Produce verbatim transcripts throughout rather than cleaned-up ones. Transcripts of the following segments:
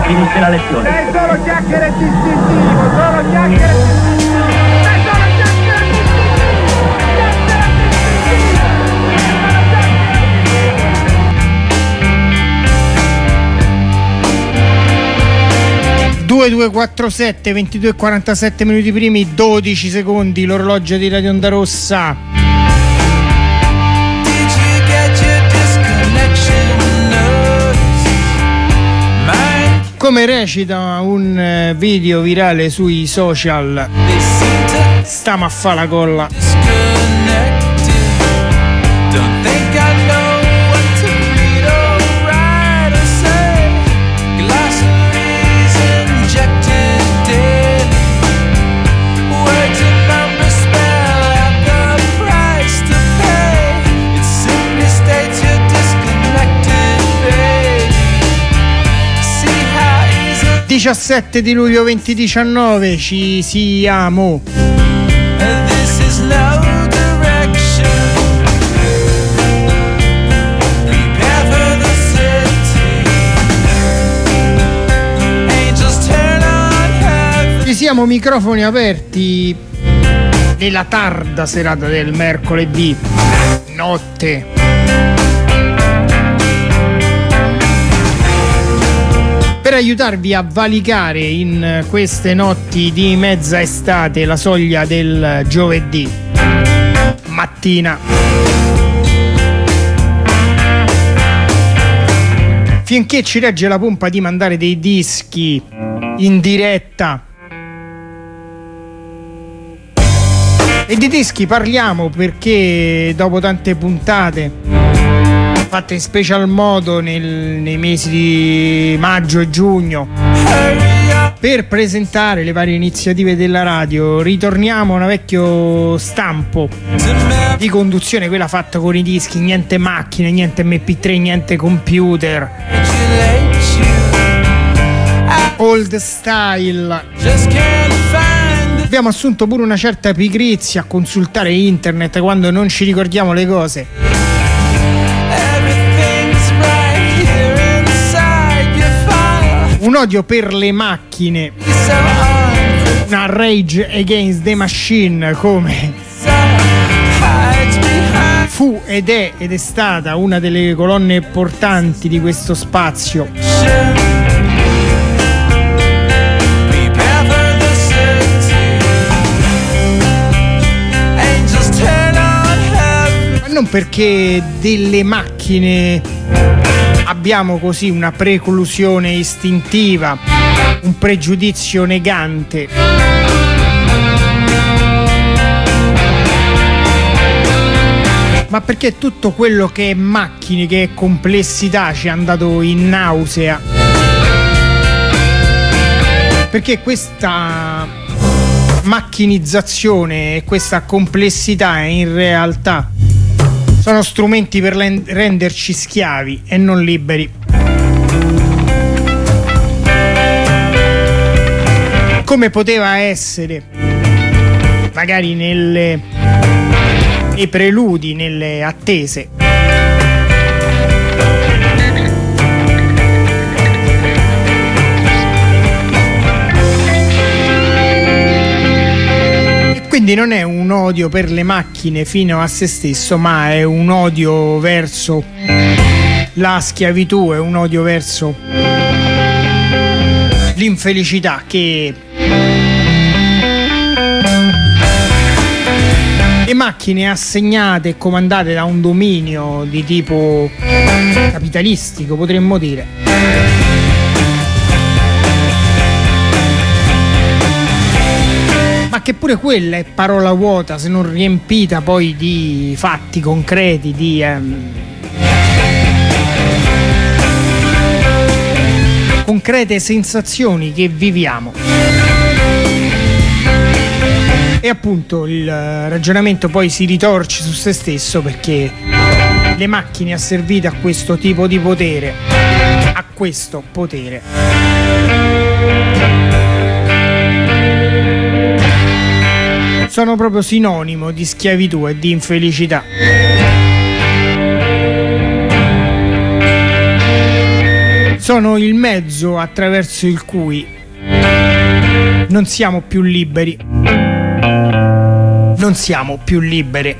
finisce la lezione. È solo chiacchiere distintivo, solo chiacchiere distintivo. È solo chiacchiere distintivo. due due quattro sette ventidue e quarantasette minuti primi, dodici secondi, l'orologio di Radio Onda Rossa. Come recita un video virale sui social, stiamo a fa la colla. diciassette di luglio duemiladiciannove, ci siamo. Ci siamo, microfoni aperti nella tarda serata del mercoledì notte. Per aiutarvi a valicare in queste notti di mezza estate la soglia del giovedì mattina. Finché ci regge la pompa di mandare dei dischi in diretta. E di dischi parliamo perché dopo tante puntate fatte in special modo nel, nei mesi di maggio e giugno per presentare le varie iniziative della radio, ritorniamo a un vecchio stampo di conduzione, quella fatta con i dischi, niente macchine, niente emme pi tre, niente computer, old style. Abbiamo assunto pure una certa pigrizia a consultare internet quando non ci ricordiamo le cose. Un odio per le macchine, una rage against the machine, come fu ed è ed è stata una delle colonne portanti di questo spazio. Ma non perché delle macchine abbiamo così una preclusione istintiva, un pregiudizio negante. Ma perché tutto quello che è macchine, che è complessità, ci è andato in nausea. Perché questa macchinizzazione e questa complessità in realtà sono strumenti per renderci schiavi e non liberi. Come poteva essere, magari nelle, nei preludi, nelle attese. Quindi non è un odio per le macchine fino a se stesso, ma è un odio verso la schiavitù, è un odio verso l'infelicità che le macchine assegnate e comandate da un dominio di tipo capitalistico, potremmo dire, ma che pure quella è parola vuota se non riempita poi di fatti concreti, di ehm, concrete sensazioni che viviamo. E appunto il ragionamento poi si ritorce su se stesso, perché le macchine asservite a questo tipo di potere, a questo potere, sono proprio sinonimo di schiavitù e di infelicità. sono il mezzo attraverso il cui non siamo più liberi. Non siamo più liberi.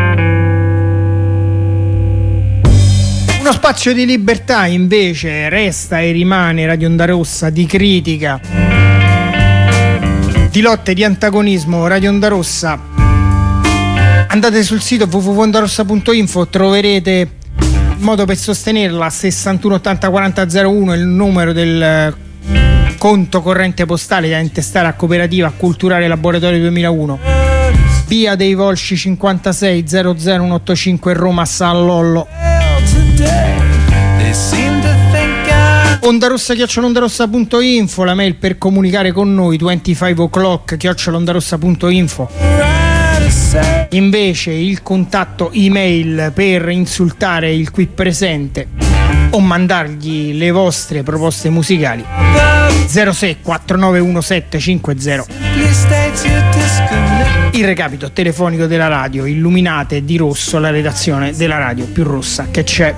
Uno spazio di libertà invece resta e rimane Radio Onda Rossa, di critica, di lotte, di antagonismo. Radio Onda Rossa. Andate sul sito w w w punto ondarossa punto info, troverete il modo per sostenerla. Sessantuno ottanta quaranta zero uno è il numero del conto corrente postale da intestare a Cooperativa Culturale Laboratorio duemilauno, via dei Volsci cinquantasei zero zero centoottantacinque, Roma San Lollo. Ondarossa chiocciola ondarossa punto info, la mail per comunicare con noi, venticinque o'clock chiocciola ondarossa punto info. Invece il contatto email per insultare il qui presente o mandargli le vostre proposte musicali: zero sei quattro nove uno sette cinque zero. Il recapito telefonico della radio: illuminate di rosso la redazione della radio più rossa che c'è.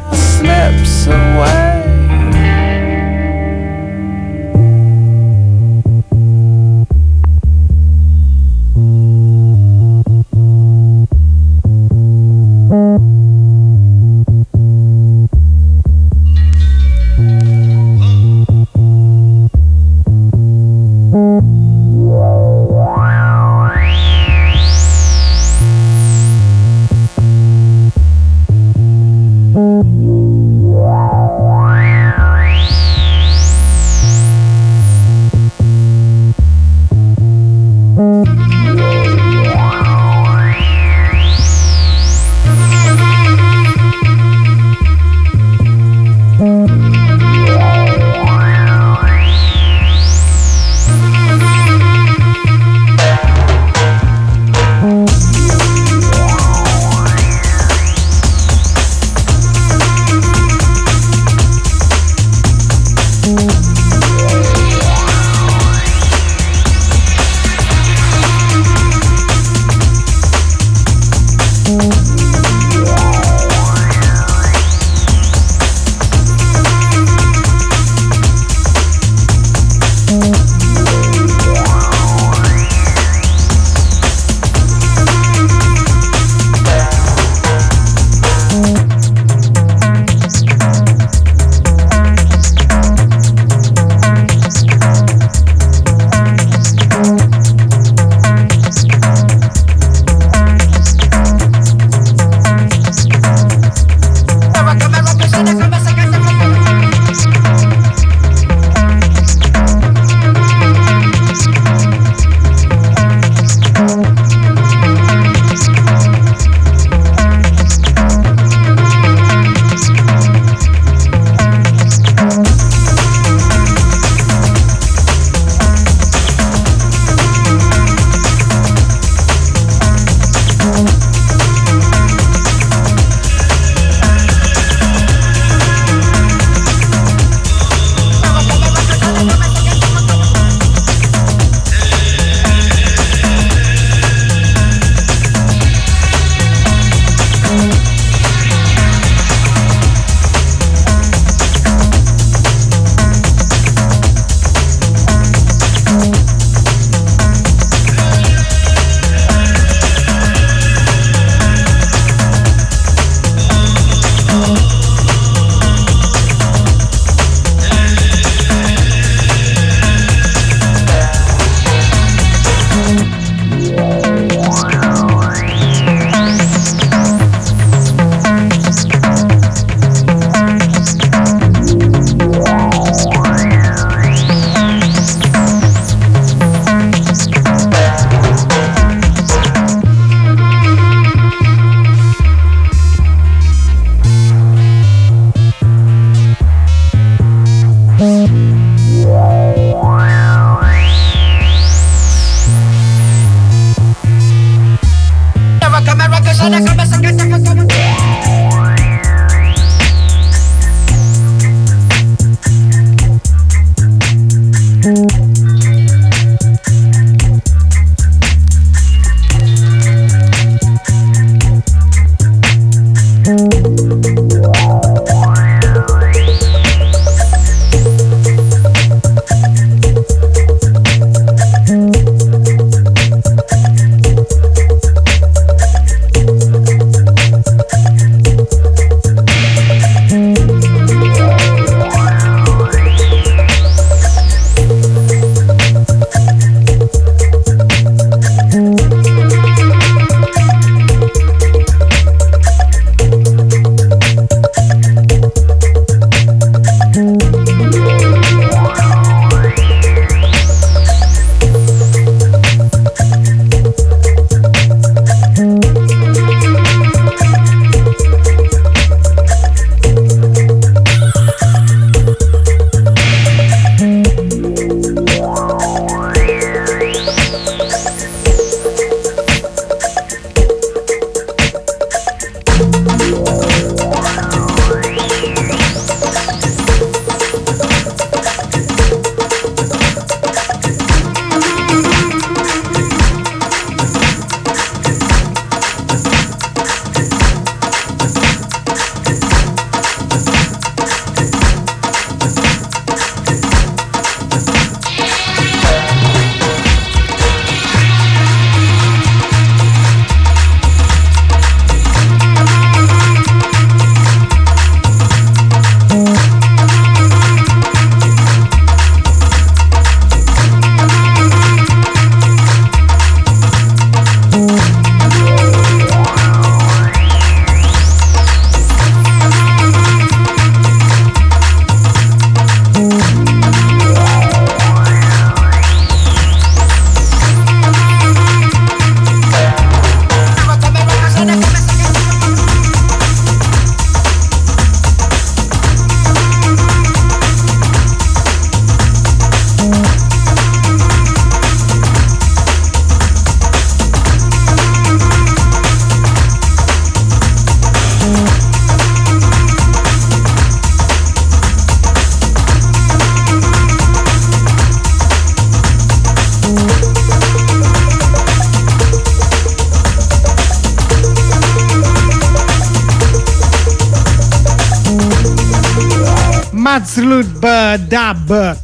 Fazlub Dub,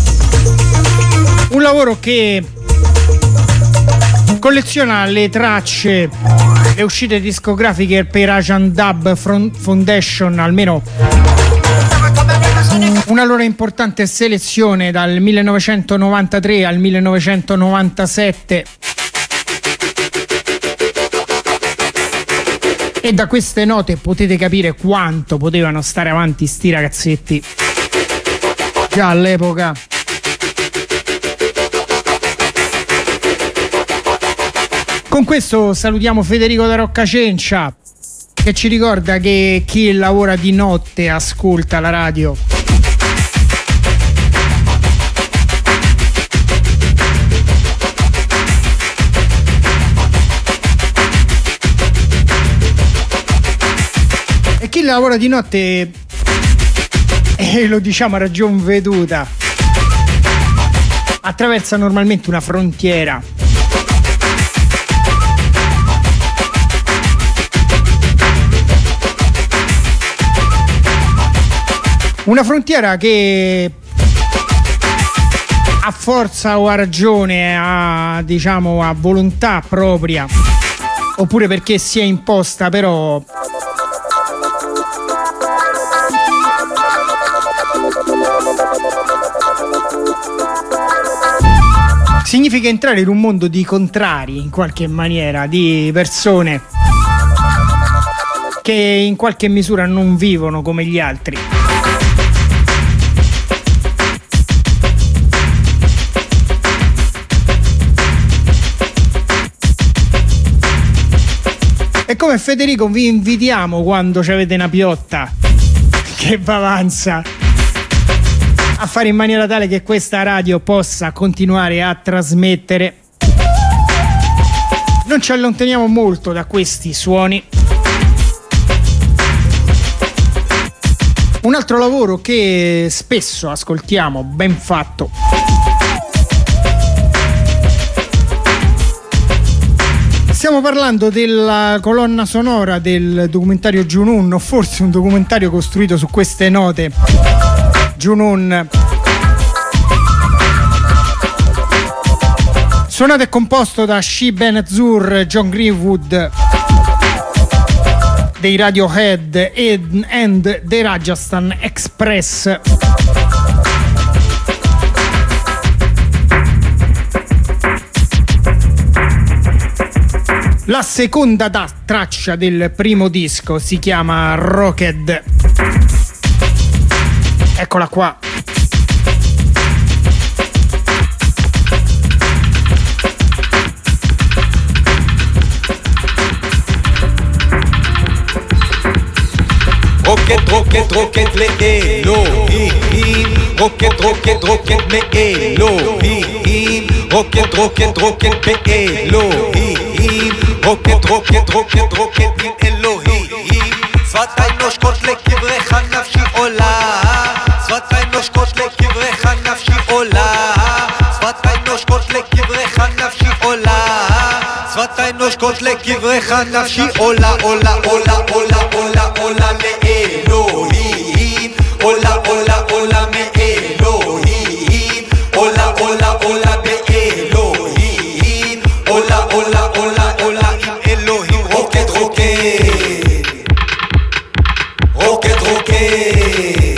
un lavoro che colleziona le tracce, le uscite discografiche per Asian Dub Foundation, almeno una loro importante selezione dal millenovecentonovantatré al millenovecentonovantasette. E da queste note potete capire quanto potevano stare avanti sti ragazzetti già all'epoca. Con questo salutiamo Federico da Roccacencia, che ci ricorda che chi lavora di notte ascolta la radio. E chi lavora di notte, e eh, lo diciamo a ragion veduta, attraversa normalmente una frontiera. Una frontiera che a forza o a ragione, a, diciamo, a volontà propria, oppure perché si è imposta, però significa entrare in un mondo di contrari, in qualche maniera, di persone che in qualche misura non vivono come gli altri. E come Federico vi invitiamo, quando avete una piotta che va avanza, a fare in maniera tale che questa radio possa continuare a trasmettere. Non ci allontaniamo molto da questi suoni. Un altro lavoro che spesso ascoltiamo, ben fatto. Stiamo parlando della colonna sonora del documentario Junoon, o forse un documentario costruito su queste note. Junoon, suonato e composto da She Ben-Zur, John Greenwood dei Radiohead ed, and The Rajasthan Express. La seconda da- traccia del primo disco si chiama Rocked. Eccola qua. Rocket, rocket, rocket, le Elohim. Rocket, rocket, rocket, me Elohim. Rocket, rocket, rocket, me Elohim. Rocket, rocket, rocket, rocket, עם אלוהים. שפתיי נושקות לקברך נפשי עולה. שפתיי נושקות לקברך נפשי עולה. שפתיי נושקות לקברך נפשי עולה. שפתיי נושקות לקברך נפשי עולה, עולה, עולה, עולה, עולה, עולה לאלוהים. עולה, עולה, עולה מאלוהים. עולה, עולה, עולה באלוהים. עולה, עולה, עולה, עולה עם אלוהים. רוקד, רוקד. רוקד, רוקד.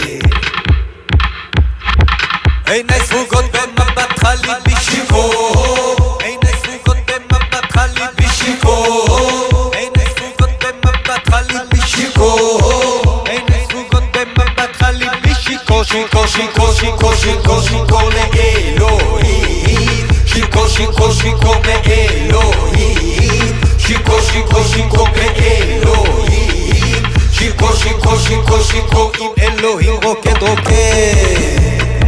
עיני ספוגות במבט חליל בשיכור. עיני ספוגות במבט חליל בשיכור. עיני ספוגות במבט חליל בשיכור. עיני ספוגות במבט חליל בשיכור. שיקור, שיקור, שיקור, שיקור, שיקור לאלוהים. שיקור, שיקור, שיקור מאלוהים. שיקור, שיקור, שיקור מאלוהים. שיקור, שיקור, שיקור, שיקור עם אלוהים. רוקד, רוקד.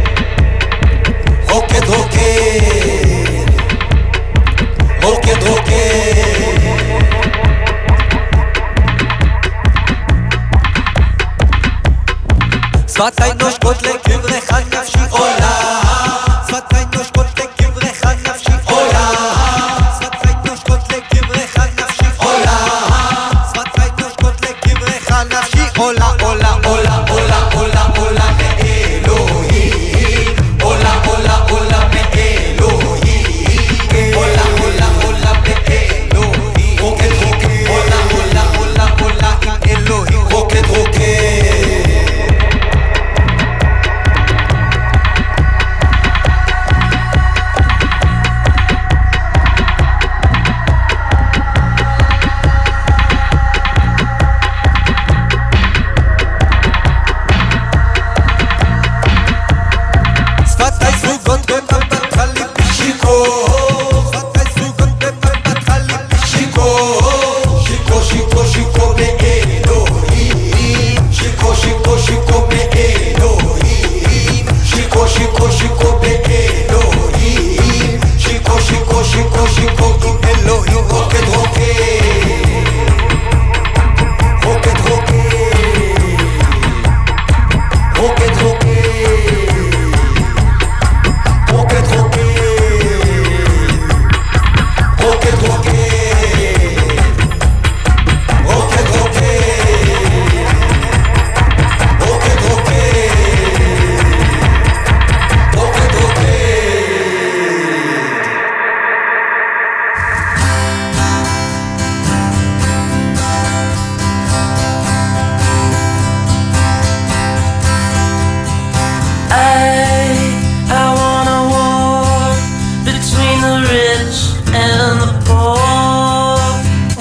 רוקד, רוקד. רוקד, רוקד. שפתיי נושקות לקברך נפשי עולה. שפתיי נושקות לקברך נפשי עולה. שפתיי נושקות לקברך נפשי עולה. שפתיי נושקות לקברך נפשי עולה, עולה, עולה, עולה, עולה, עולה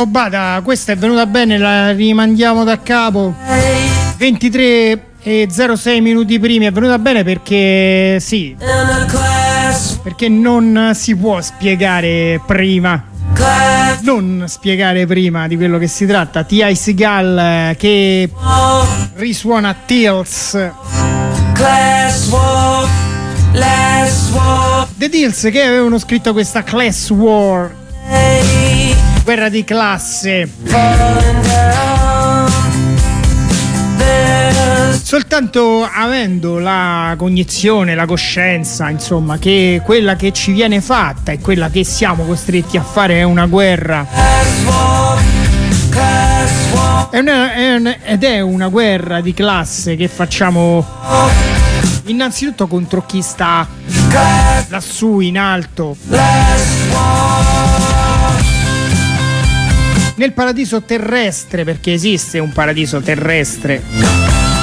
Bada, questa è venuta bene, la rimandiamo da capo. ventitré e zero sei minuti primi, è venuta bene perché sì, perché non si può spiegare prima, non spiegare prima di quello che si tratta. T I Seagal che risuona Tills, The Tills che avevano scritto questa Class War, guerra di classe. Soltanto avendo la cognizione, la coscienza, insomma, che quella che ci viene fatta e quella che siamo costretti a fare è una guerra. È una, è un, ed è una guerra di classe che facciamo innanzitutto contro chi sta lassù in alto, nel paradiso terrestre, perché esiste un paradiso terrestre,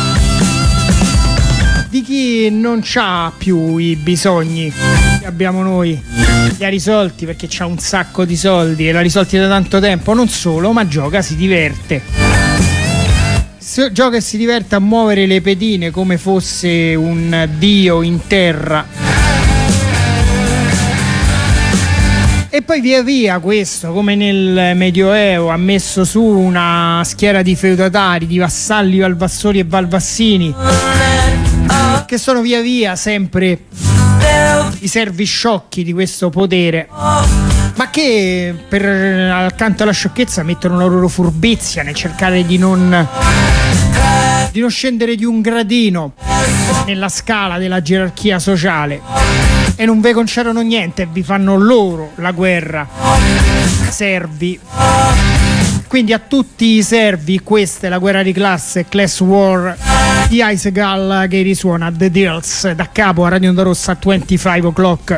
di chi non c'ha più i bisogni che abbiamo noi, li ha risolti perché c'ha un sacco di soldi e l'ha risolti da tanto tempo. Non solo, ma gioca, si diverte, si gioca e si diverte a muovere le pedine come fosse un dio in terra. E poi via via questo, come nel Medioevo, ha messo su una schiera di feudatari, di vassalli, valvassori e valvassini, che sono via via sempre i servi sciocchi di questo potere, ma che per accanto alla sciocchezza mettono la loro furbizia nel cercare di non di non scendere di un gradino nella scala della gerarchia sociale, e non vi concedono niente e vi fanno loro la guerra, servi. Quindi a tutti i servi questa è la guerra di classe, Class War di Icegal che risuona The Tills da capo a Radio Onda Rossa a venticinque o'clock.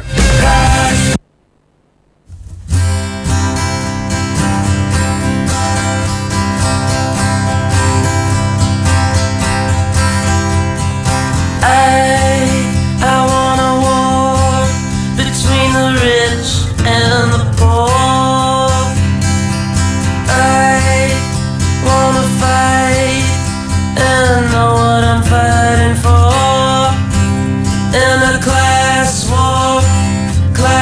Class war, class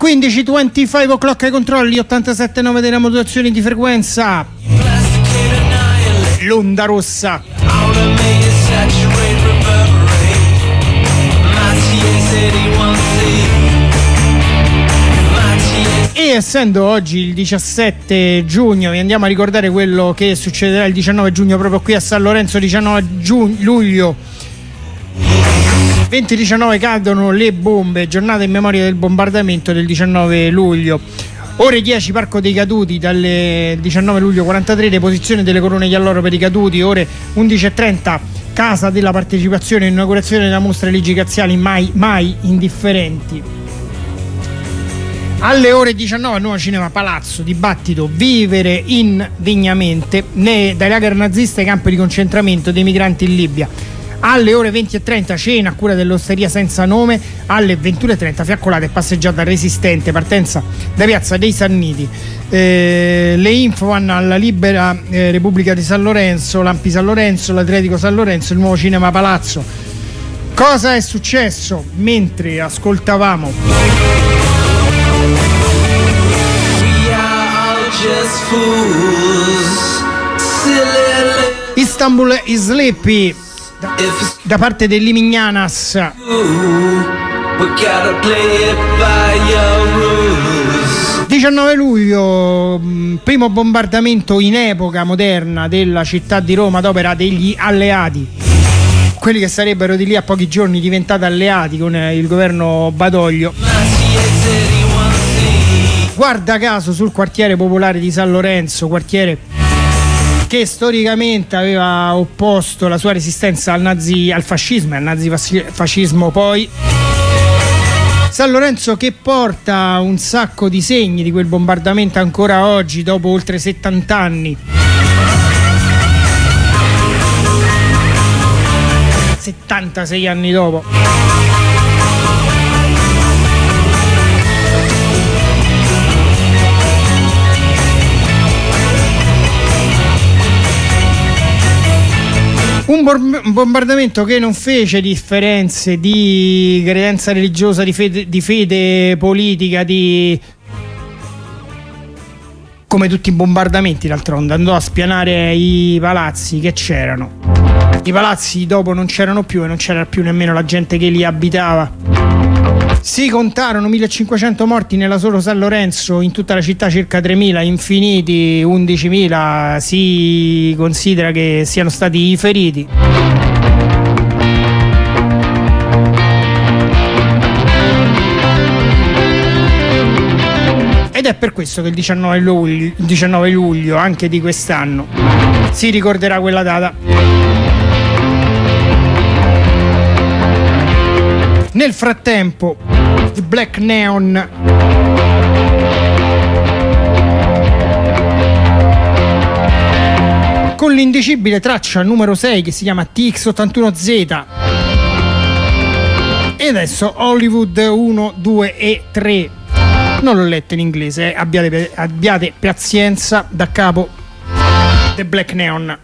quindici venticinque o'clock ai controlli, ottantasette virgola nove della modulazione di frequenza. L'onda rossa. E essendo oggi il diciassette giugno, vi andiamo a ricordare quello che succederà il diciannove giugno proprio qui a San Lorenzo. Diciannove luglio venti diciannove cadono le bombe, giornata in memoria del bombardamento del diciannove luglio. Ore dieci, Parco dei Caduti, dalle diciannove luglio quarantatré, deposizione delle corone di alloro per i caduti. Ore undici e trenta, Casa della Partecipazione, inaugurazione della mostra Ligi Cazziali, mai, mai indifferenti. Alle ore diciannove, Nuovo Cinema Palazzo, dibattito Vivere indegnamente, dai lager nazisti ai campi di concentramento dei migranti in Libia. Alle ore venti e trenta, cena a cura dell'Osteria Senza Nome. Alle ventuno e trenta, fiaccolata e passeggiata resistente, partenza da Piazza dei Sanniti. Eh, le info vanno alla Libera eh, Repubblica di San Lorenzo, l'Ampi San Lorenzo, l'Atletico San Lorenzo, il Nuovo Cinema Palazzo. Cosa è successo mentre ascoltavamo Istanbul is Sleepy da, da parte dell'Imignanas? diciannove luglio, primo bombardamento in epoca moderna della città di Roma ad opera degli alleati, quelli che sarebbero di lì a pochi giorni diventati alleati con il governo Badoglio. Guarda caso sul quartiere popolare di San Lorenzo, quartiere che storicamente aveva opposto la sua resistenza al nazi, al fascismo e al nazifascismo poi. San Lorenzo che porta un sacco di segni di quel bombardamento ancora oggi, dopo oltre settanta anni. settantasei anni dopo. Un bombardamento che non fece differenze di credenza religiosa, di fede, di fede politica, di... come tutti i bombardamenti d'altronde, andò a spianare i palazzi che c'erano. I palazzi dopo non c'erano più e non c'era più nemmeno la gente che li abitava. Si contarono millecinquecento morti nella solo San Lorenzo, in tutta la città circa tremila, infiniti undicimila, si considera che siano stati i feriti. Ed è per questo che il diciannove luglio, diciannove luglio anche di quest'anno si ricorderà quella data. Nel frattempo, The Black Neon con l'indicibile traccia numero sei che si chiama T X ottantuno Z. E adesso Hollywood uno, due e tre. Non l'ho letto in inglese, eh. abbiate, abbiate pazienza, da capo The Black Neon.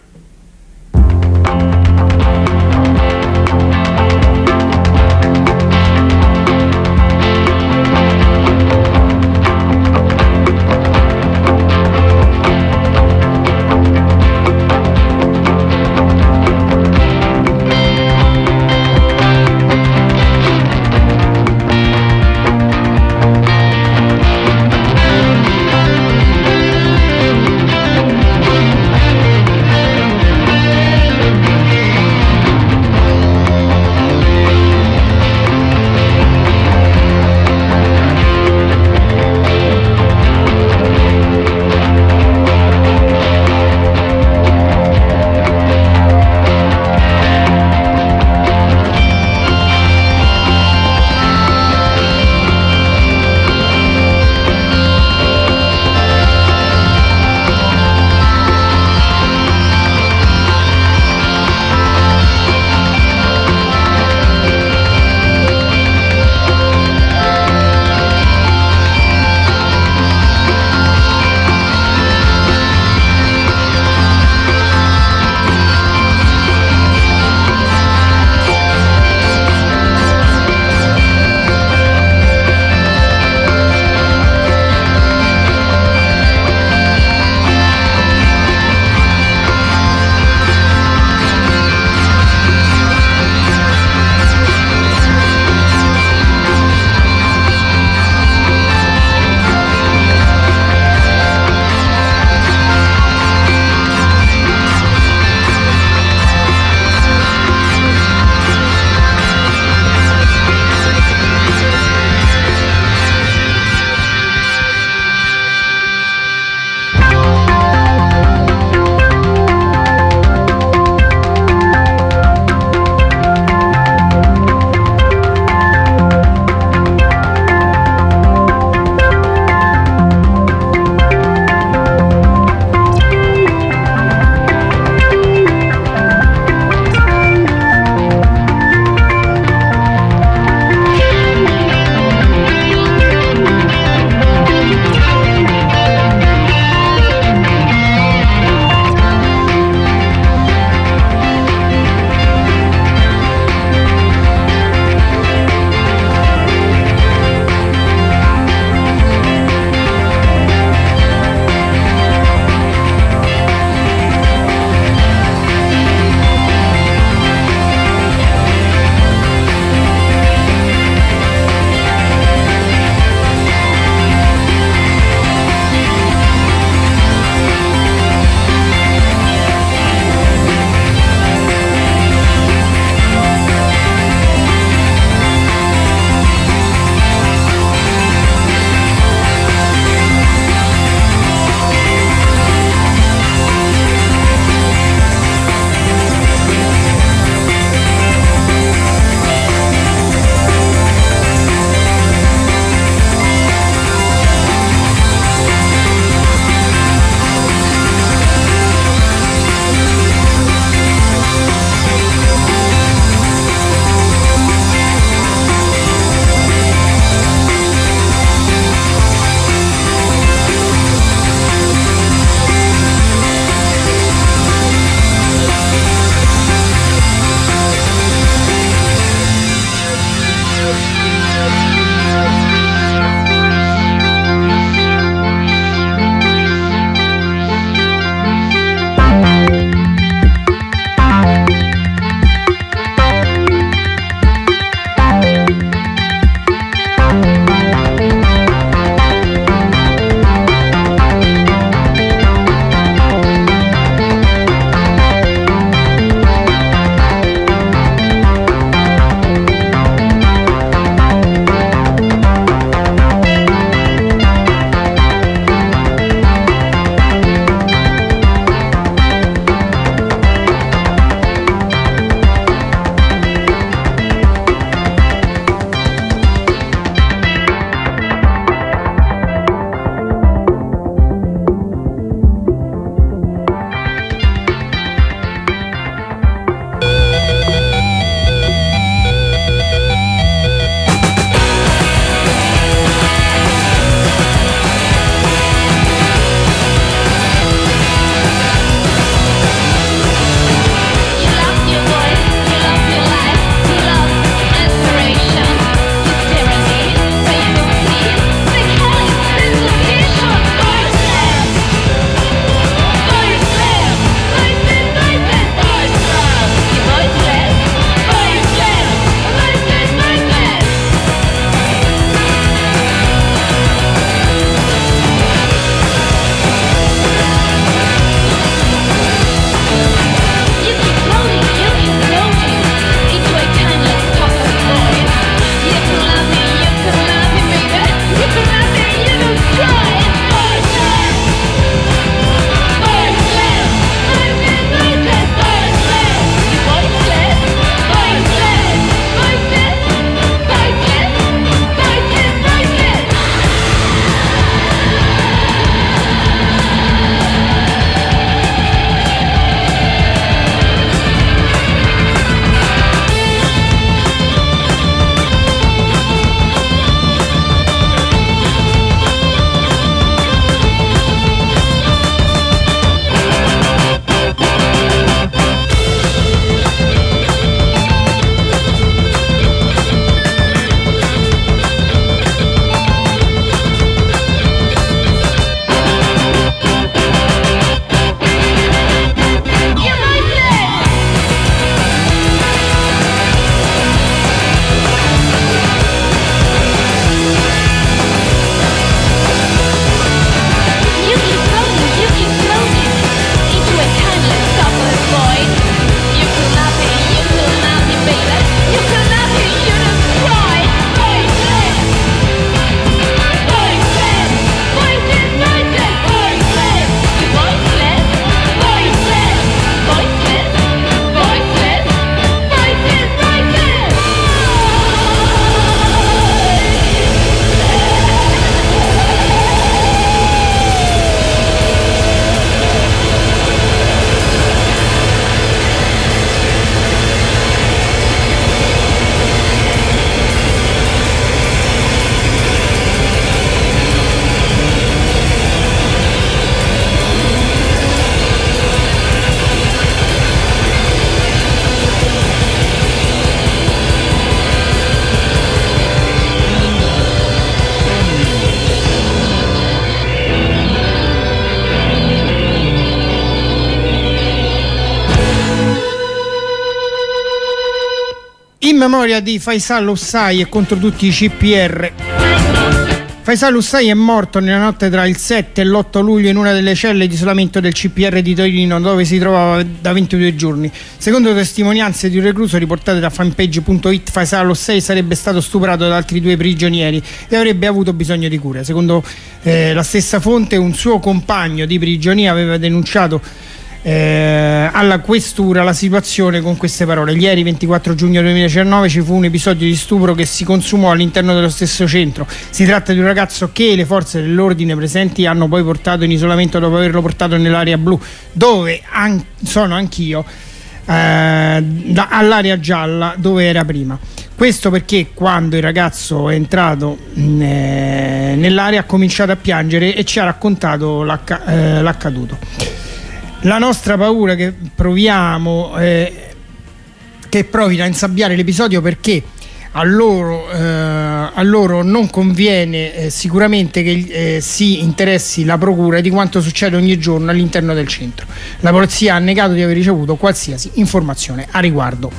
In memoria di Faisal Ossai e contro tutti i C P R. Faisal Ossai è morto nella notte tra il sette e l'otto luglio in una delle celle di isolamento del C P R di Torino, dove si trovava da ventidue giorni. Secondo testimonianze di un recluso riportate da fanpage punto it, Faisal Ossai sarebbe stato stuprato da altri due prigionieri e avrebbe avuto bisogno di cure. Secondo eh, la stessa fonte, un suo compagno di prigionia aveva denunciato Eh, alla questura la situazione con queste parole: ieri ventiquattro giugno duemiladiciannove ci fu un episodio di stupro che si consumò all'interno dello stesso centro. Si tratta di un ragazzo che le forze dell'ordine presenti hanno poi portato in isolamento dopo averlo portato nell'area blu, dove an- sono anch'io, eh, da- all'area gialla dove era prima. Questo perché quando il ragazzo è entrato mh, eh, nell'area ha cominciato a piangere e ci ha raccontato l'acc- eh, l'accaduto. La nostra paura che proviamo eh, che provino a insabbiare l'episodio, perché a loro, eh, a loro non conviene eh, sicuramente che eh, si interessi la procura di quanto succede ogni giorno all'interno del centro. La polizia ha negato di aver ricevuto qualsiasi informazione a riguardo.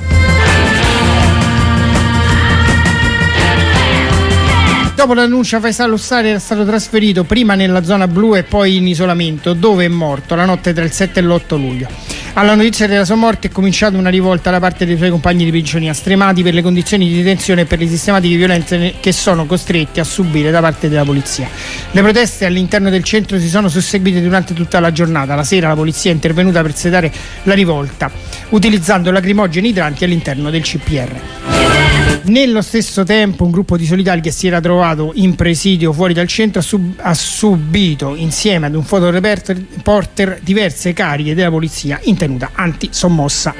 Dopo l'annuncia, Faisal Ossai era stato trasferito prima nella zona blu e poi in isolamento, dove è morto la notte tra il sette e l'otto luglio. Alla notizia della sua morte è cominciata una rivolta da parte dei suoi compagni di prigionia, stremati per le condizioni di detenzione e per le sistematiche violenze che sono costretti a subire da parte della polizia. Le proteste all'interno del centro si sono susseguite durante tutta la giornata. La sera la polizia è intervenuta per sedare la rivolta, utilizzando lacrimogeni idranti all'interno del C P R. Nello stesso tempo un gruppo di solidari che si era trovato in presidio fuori dal centro ha, sub- ha subito, insieme ad un fotoreporter, diverse cariche della polizia in tenuta anti-sommossa.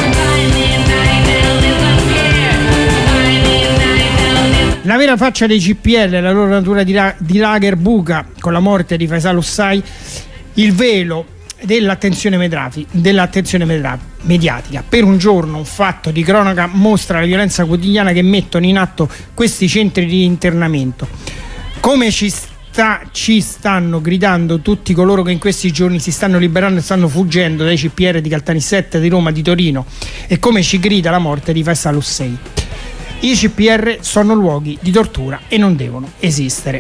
La vera faccia dei C P R, la loro natura di, ra- di lager buca con la morte di Faisal Ossai, il velo dell'attenzione, medrafi, dell'attenzione medra- mediatica. Per un giorno un fatto di cronaca mostra la violenza quotidiana che mettono in atto questi centri di internamento. Come ci, sta, ci stanno gridando tutti coloro che in questi giorni si stanno liberando e stanno fuggendo dai C P R di Caltanissetta, di Roma, di Torino, e come ci grida la morte di Faisal Ossai. I C P R sono luoghi di tortura e non devono esistere.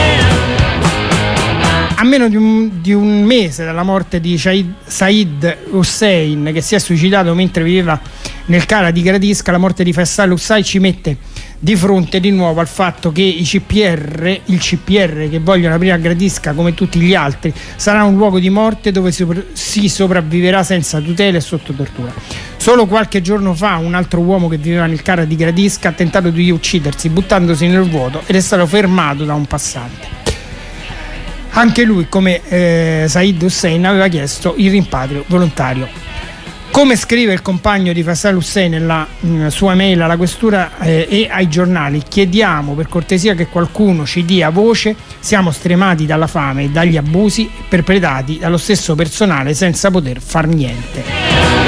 A meno di un, di un mese dalla morte di Said Hussein, che si è suicidato mentre viveva nel Cara di Gradisca, la morte di Faisal Ossai ci mette di fronte di nuovo al fatto che i C P R, il C P R che vogliono aprire a Gradisca come tutti gli altri, sarà un luogo di morte dove si sopravviverà senza tutele e sotto tortura. Solo qualche giorno fa un altro uomo che viveva nel Cara di Gradisca ha tentato di uccidersi buttandosi nel vuoto ed è stato fermato da un passante. Anche lui, come eh, Said Hussein, aveva chiesto il rimpatrio volontario. Come scrive il compagno di Faisal Ossai nella mh, sua mail alla questura eh, e ai giornali: chiediamo per cortesia che qualcuno ci dia voce, siamo stremati dalla fame e dagli abusi perpetrati dallo stesso personale senza poter far niente.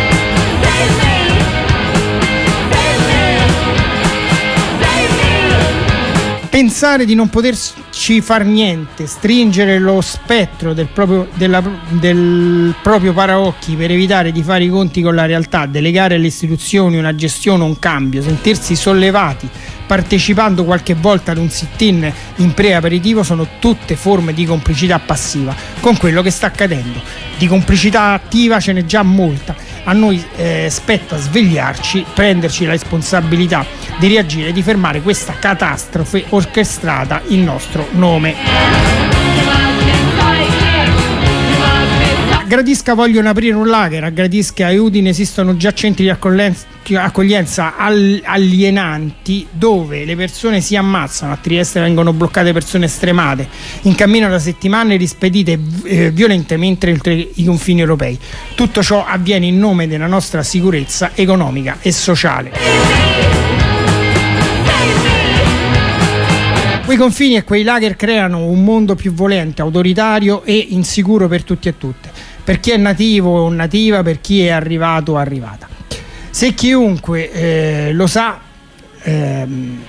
Pensare di non poterci far niente, stringere lo spettro del proprio, della, del proprio paraocchi per evitare di fare i conti con la realtà, delegare alle istituzioni una gestione, un cambio, sentirsi sollevati partecipando qualche volta ad un sit-in in pre-aperitivo sono tutte forme di complicità passiva con quello che sta accadendo. Di complicità attiva ce n'è già molta. A noi eh, spetta svegliarci, prenderci la responsabilità di reagire e di fermare questa catastrofe orchestrata in nostro nome. A Gradisca vogliono aprire un lager, a Gradisca e Udine esistono già centri di accoglienza alienanti dove le persone si ammazzano, a Trieste vengono bloccate persone stremate, in cammino da settimane rispedite eh, violentemente oltre i confini europei. Tutto ciò avviene in nome della nostra sicurezza economica e sociale. Quei confini e quei lager creano un mondo più volente, autoritario e insicuro per tutti e tutte, per chi è nativo o nativa, per chi è arrivato o arrivata. Se chiunque eh, lo sa ehm,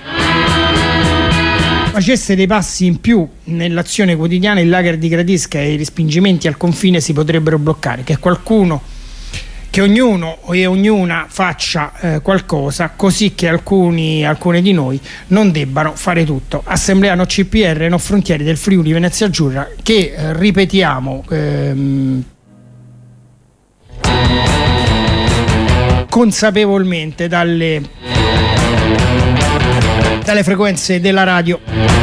facesse dei passi in più nell'azione quotidiana, il lager di Gradisca e i respingimenti al confine si potrebbero bloccare. Che qualcuno che che ognuno e ognuna faccia eh, qualcosa, così che alcuni, alcune di noi non debbano fare tutto. Assemblea No C P R, No Frontieri del Friuli Venezia Giulia, che eh, ripetiamo ehm, consapevolmente dalle, dalle frequenze della radio.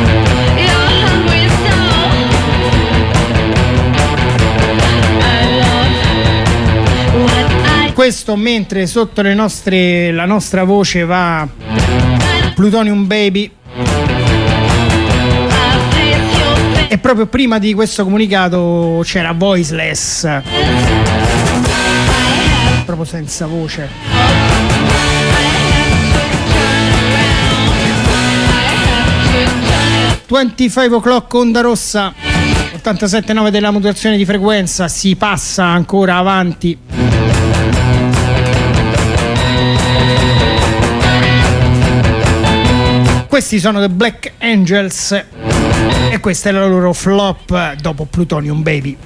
Questo mentre sotto le nostre, la nostra voce va Plutonium Baby, e proprio prima di questo comunicato c'era Voiceless, proprio senza voce. venticinque o'clock, onda rossa, ottantasette virgola nove della modulazione di frequenza, si passa ancora avanti. Questi sono The Black Angels e questa è la loro flop dopo Plutonium Baby.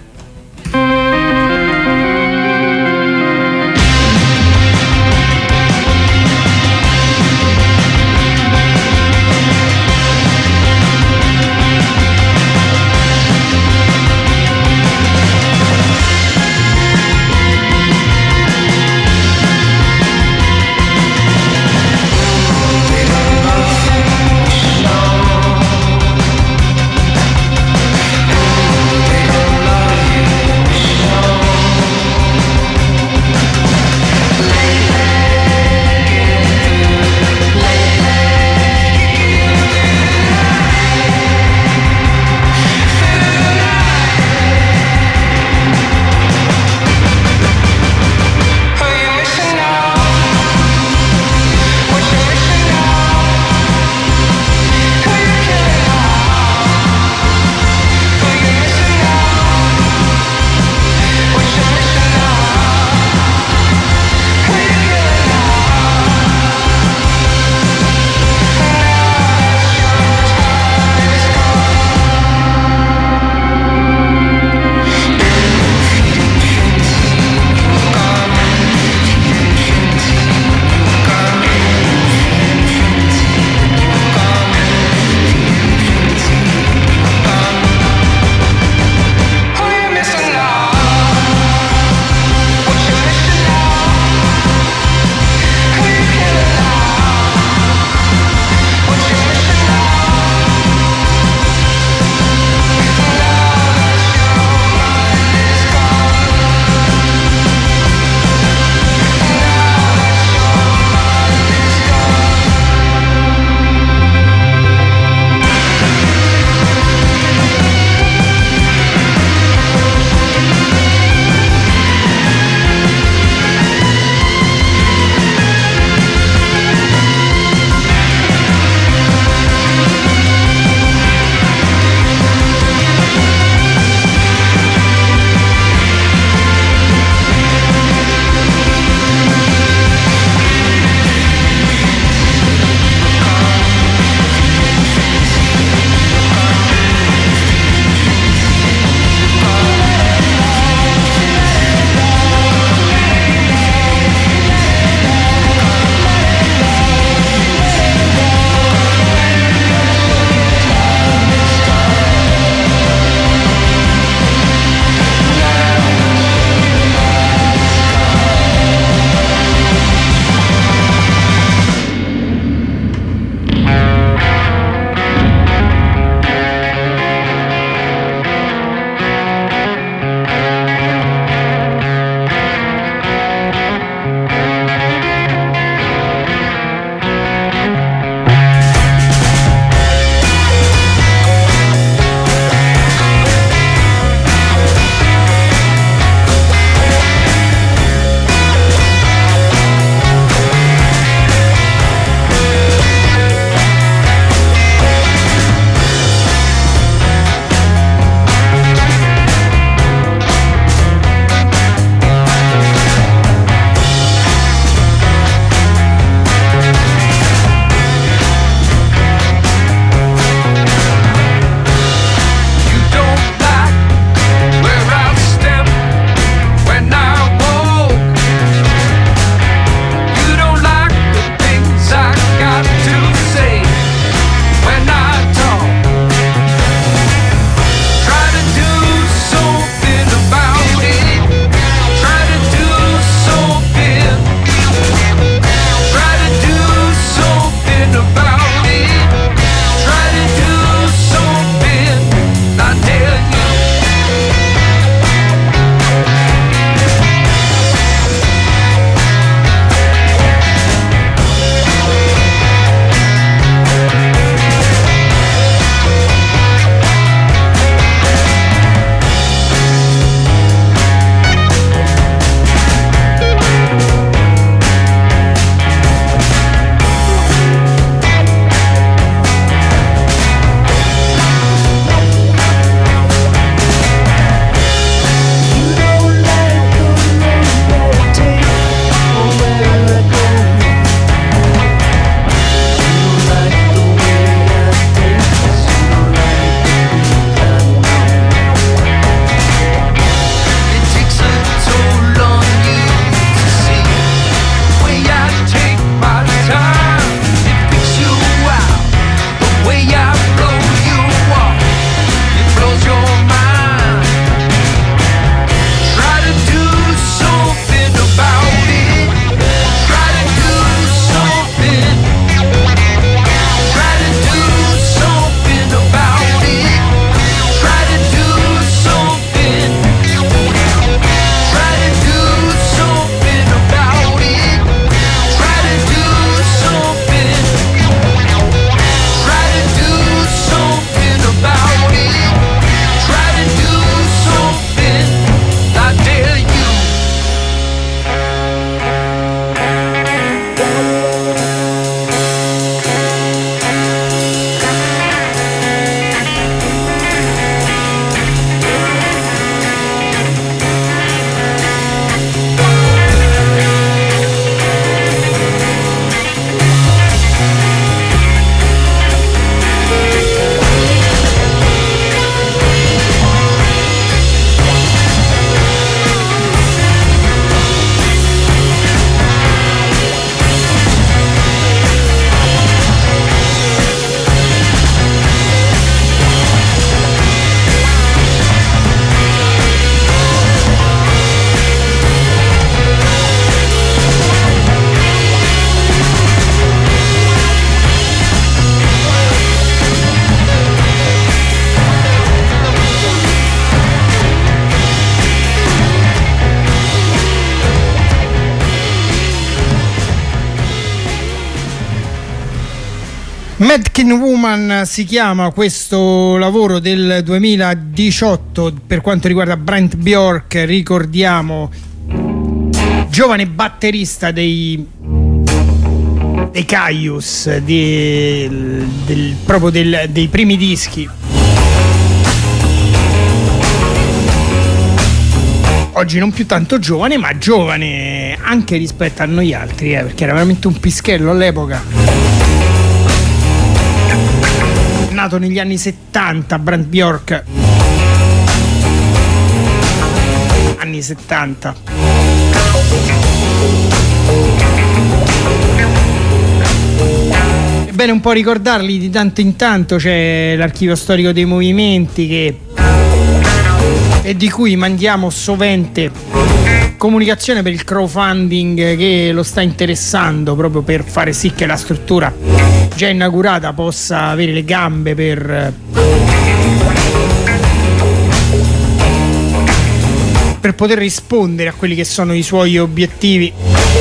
They don't love you. Madkin Woman si chiama questo lavoro del duemiladiciotto per quanto riguarda Brent Bjork. Ricordiamo, giovane batterista dei dei Caius, del, del, proprio del, dei primi dischi. Oggi non più tanto giovane, ma giovane anche rispetto a noi altri, eh, perché era veramente un pischello all'epoca. Nato negli anni settanta, Brent Bjork, anni settanta. È bene un po' ricordarli di tanto in tanto. C'è l'archivio storico dei movimenti che e di cui mandiamo sovente comunicazione per il crowdfunding che lo sta interessando, proprio per fare sì che la struttura già inaugurata possa avere le gambe per per poter rispondere a quelli che sono i suoi obiettivi.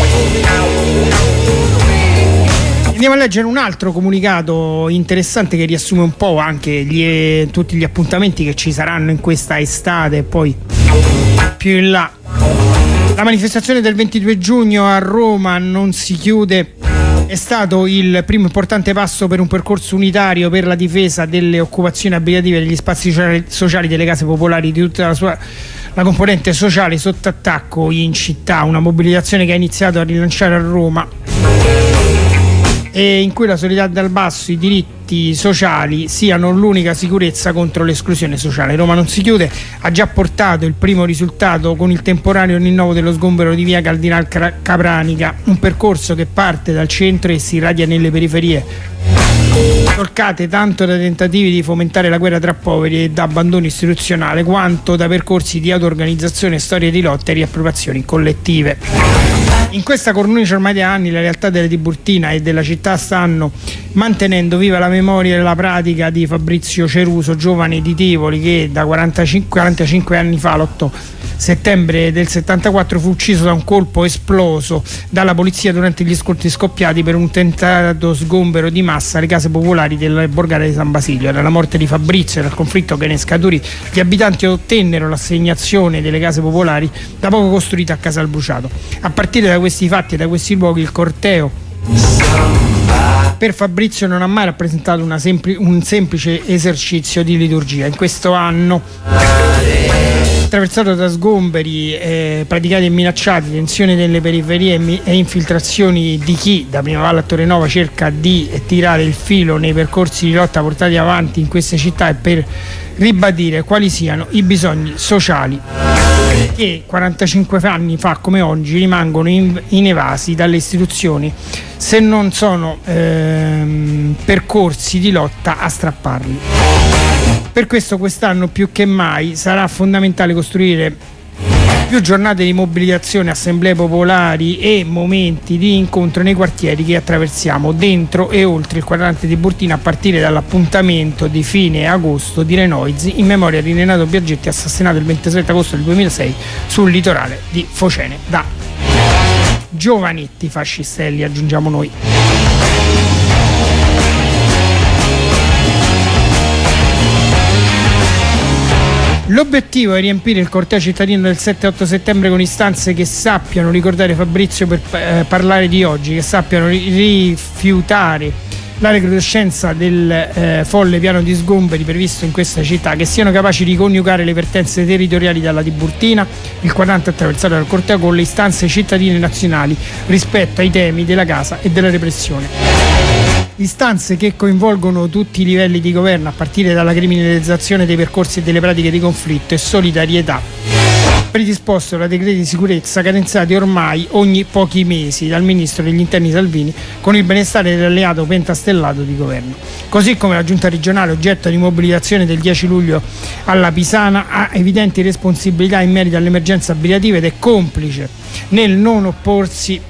Andiamo a leggere un altro comunicato interessante che riassume un po' anche gli, tutti gli appuntamenti che ci saranno in questa estate e poi più in là. La manifestazione del ventidue giugno a Roma non si chiude. È stato il primo importante passo per un percorso unitario per la difesa delle occupazioni abitative degli spazi sociali delle case popolari di tutta la sua la componente sociale sotto attacco in città. Una mobilitazione che ha iniziato a rilanciare a Roma e in cui la solidarietà dal basso, i diritti sociali siano l'unica sicurezza contro l'esclusione sociale. Roma non si chiude ha già portato il primo risultato con il temporaneo rinnovo dello sgombero di via Cardinal Capranica, un percorso che parte dal centro e si irradia nelle periferie, solcate tanto da tentativi di fomentare la guerra tra poveri e da abbandono istituzionale, quanto da percorsi di auto-organizzazione, storie di lotte e riappropriazioni collettive. In questa cornice ormai da anni la realtà della Tiburtina e della città stanno mantenendo viva la memoria e la pratica di Fabrizio Ceruso, giovane di Tivoli che da quarantacinque, quarantacinque anni fa, l'otto settembre del settantaquattro, fu ucciso da un colpo esploso dalla polizia durante gli scontri scoppiati per un tentato sgombero di massa alle case popolari del Borgata di San Basilio. Dalla morte di Fabrizio e dal conflitto che ne scaturì, gli abitanti ottennero l'assegnazione delle case popolari da poco costruite a Casal Bruciato. A partire da questi fatti e da questi luoghi il corteo per Fabrizio non ha mai rappresentato una sempli- un semplice esercizio di liturgia. In questo anno, attraversato da sgomberi eh, praticati e minacciati, tensioni nelle periferie e, mi- e infiltrazioni di chi da Primavalle a Torrenova cerca di eh, tirare il filo nei percorsi di lotta portati avanti in queste città, e per ribadire quali siano i bisogni sociali che quarantacinque anni fa come oggi rimangono in- inevasi dalle istituzioni, se non sono ehm, percorsi di lotta a strapparli. Per questo quest'anno più che mai sarà fondamentale costruire più giornate di mobilitazione, assemblee popolari e momenti di incontro nei quartieri che attraversiamo dentro e oltre il quadrante di Tiburtina, a partire dall'appuntamento di fine agosto di Renoizi in memoria di Renato Biaggetti, assassinato il ventisette agosto del duemilasei sul litorale di Focene da giovanetti fascistelli, aggiungiamo noi. L'obiettivo è riempire il corteo cittadino del sette otto settembre con istanze che sappiano ricordare Fabrizio per eh, parlare di oggi, che sappiano ri- rifiutare la recrudescenza del eh, folle piano di sgomberi previsto in questa città, che siano capaci di coniugare le vertenze territoriali dalla Tiburtina, il quadrante attraversato dal corteo, con le istanze cittadine e nazionali rispetto ai temi della casa e della repressione. Istanze che coinvolgono tutti i livelli di governo, a partire dalla criminalizzazione dei percorsi e delle pratiche di conflitto e solidarietà, predisposto da decreti di sicurezza cadenzati ormai ogni pochi mesi dal ministro degli interni Salvini, con il benestare dell'alleato pentastellato di governo. Così come la giunta regionale, oggetto di mobilitazione del dieci luglio alla Pisana, ha evidenti responsabilità in merito all'emergenza abitativa ed è complice nel non opporsi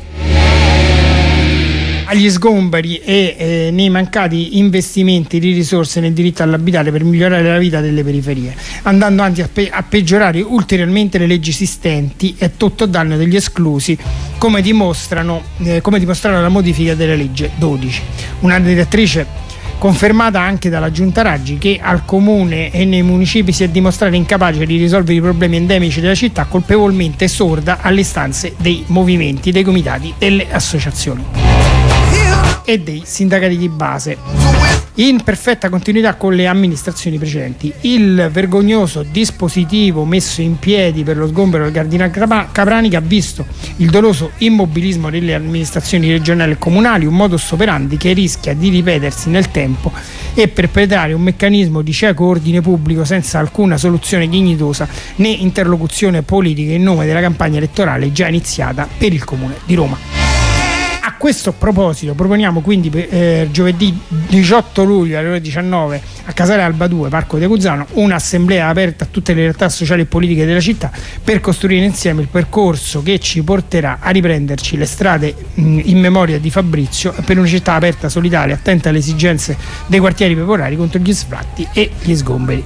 agli sgomberi e eh, nei mancati investimenti di risorse nel diritto all'abitare per migliorare la vita delle periferie, andando avanti a, pe- a peggiorare ulteriormente le leggi esistenti e tutto a danno degli esclusi, come dimostrano eh, come dimostrano la modifica della legge dodici. Una direttrice confermata anche dalla Giunta Raggi, che al comune e nei municipi si è dimostrata incapace di risolvere i problemi endemici della città, colpevolmente sorda alle istanze dei movimenti, dei comitati, delle associazioni e dei sindacati di base, in perfetta continuità con le amministrazioni precedenti. Il vergognoso dispositivo messo in piedi per lo sgombero del Cardinal Capranica ha visto il doloso immobilismo delle amministrazioni regionali e comunali, un modus operandi che rischia di ripetersi nel tempo e perpetrare un meccanismo di cieco ordine pubblico senza alcuna soluzione dignitosa né interlocuzione politica in nome della campagna elettorale già iniziata per il Comune di Roma. A questo proposito proponiamo quindi per eh, giovedì diciotto luglio alle ore diciannove a Casale Alba due, Parco di Aguzzano, un'assemblea aperta a tutte le realtà sociali e politiche della città per costruire insieme il percorso che ci porterà a riprenderci le strade mh, in memoria di Fabrizio, per una città aperta, solidale, attenta alle esigenze dei quartieri popolari contro gli sfratti e gli sgomberi.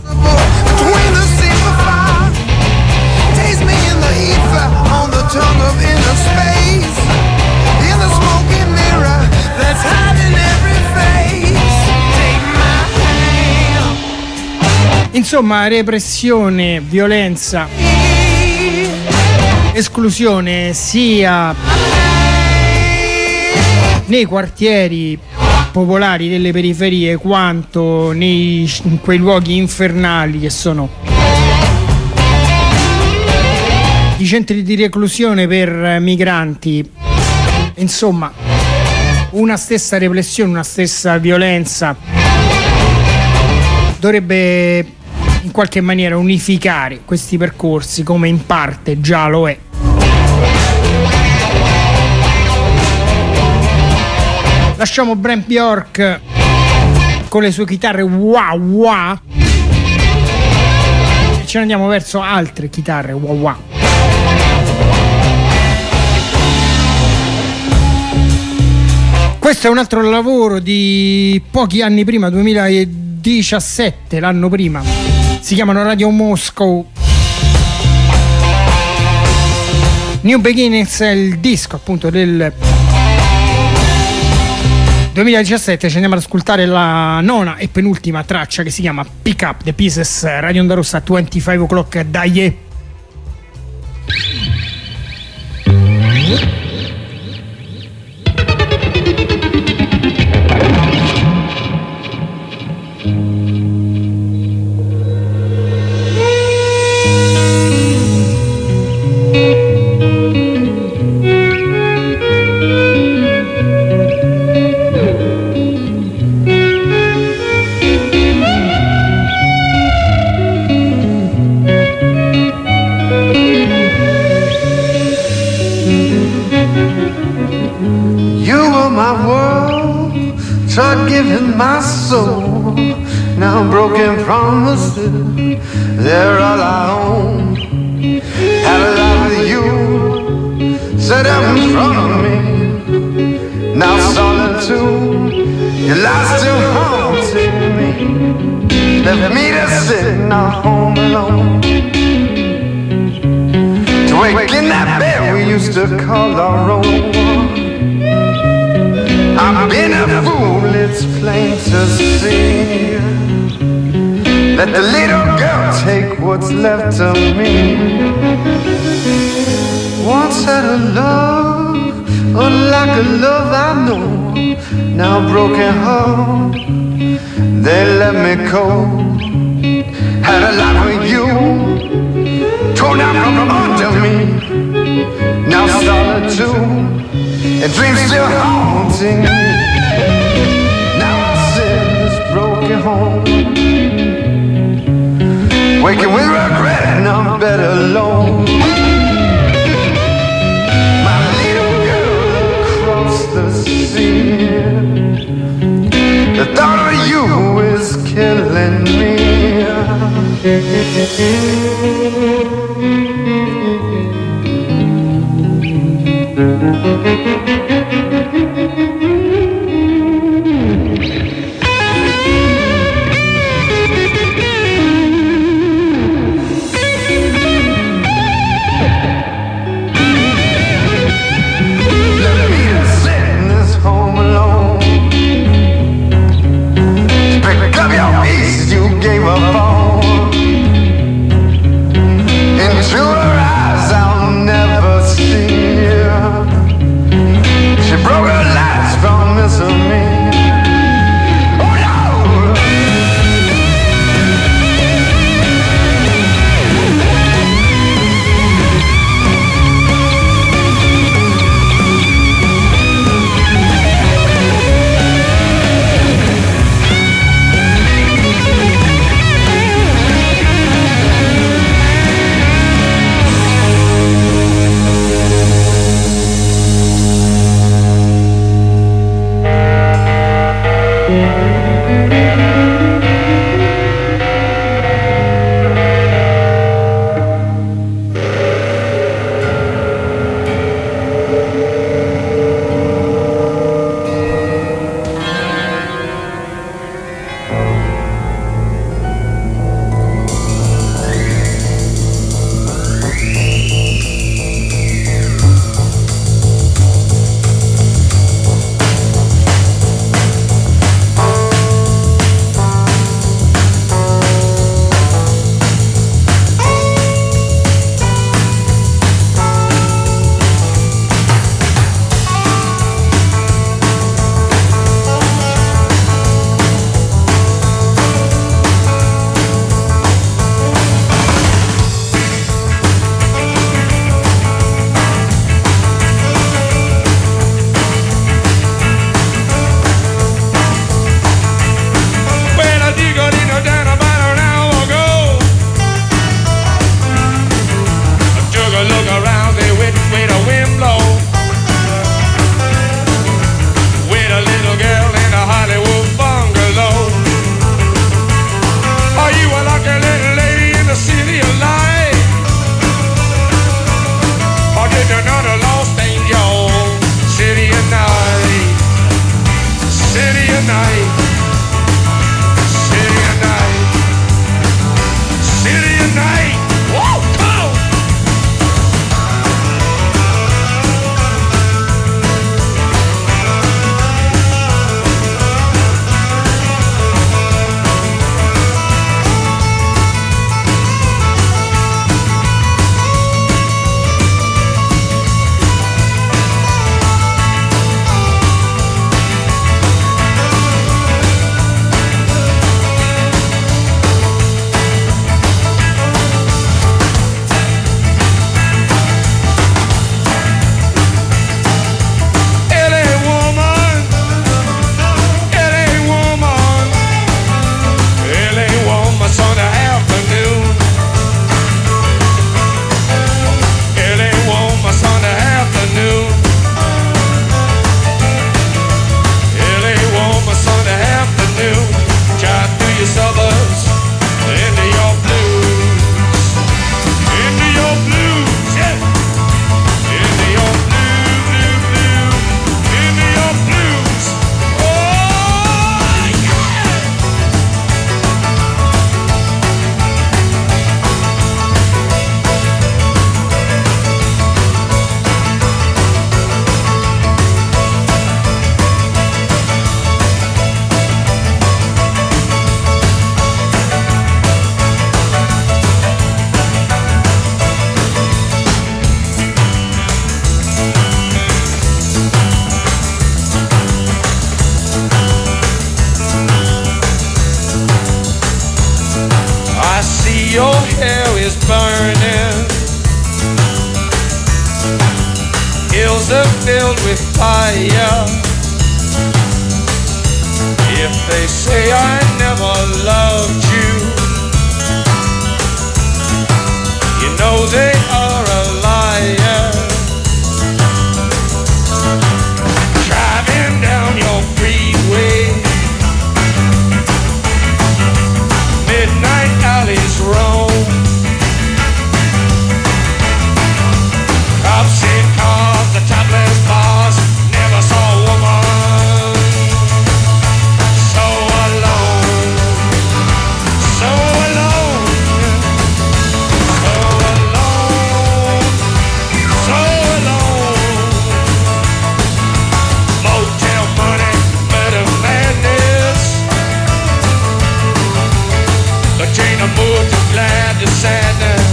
Insomma, repressione, violenza, esclusione sia nei quartieri popolari delle periferie quanto nei, in quei luoghi infernali che sono i centri di reclusione per migranti. Insomma, una stessa repressione, una stessa violenza dovrebbe in qualche maniera unificare questi percorsi, come in parte già lo è. Lasciamo Brent Bjork con le sue chitarre wah wah e ci andiamo verso altre chitarre wah wah. Questo è un altro lavoro di pochi anni prima, duemiladiciassette, l'anno prima. Si chiamano Radio Moscow. New Beginnings è il disco appunto del duemiladiciassette. Ci andiamo ad ascoltare la nona e penultima traccia che si chiama Pick Up the Pieces. Radio Onda Rossa, venticinque o'clock, dai. Start giving my soul. Now broken promises, they're all I own. Had a life with you, set up in front of me. Now solitude, your lies still haunting me. Left me to sit now home alone. To wake in that bed we used to call our own. I've been a fool, it's plain to see. Let the little girl take what's left of me. Once had a love, unlike a love I know. Now broken heart, they let me go. Had a life with you, torn out from under me. Now solitude, and dreams still haunting me. Now I sit in this broken home, waking with regret and I'm better alone. My little girl across the sea, the thought of you is killing me. filled with fire. If they say I never loved you, you know they are a liar. Driving down your freeway, midnight alleys roam. Cops in cars, the topless bars, never saw a woman so alone, so alone, so alone, so alone. Motel money, murder madness, but ain't a mood too glad to sadness.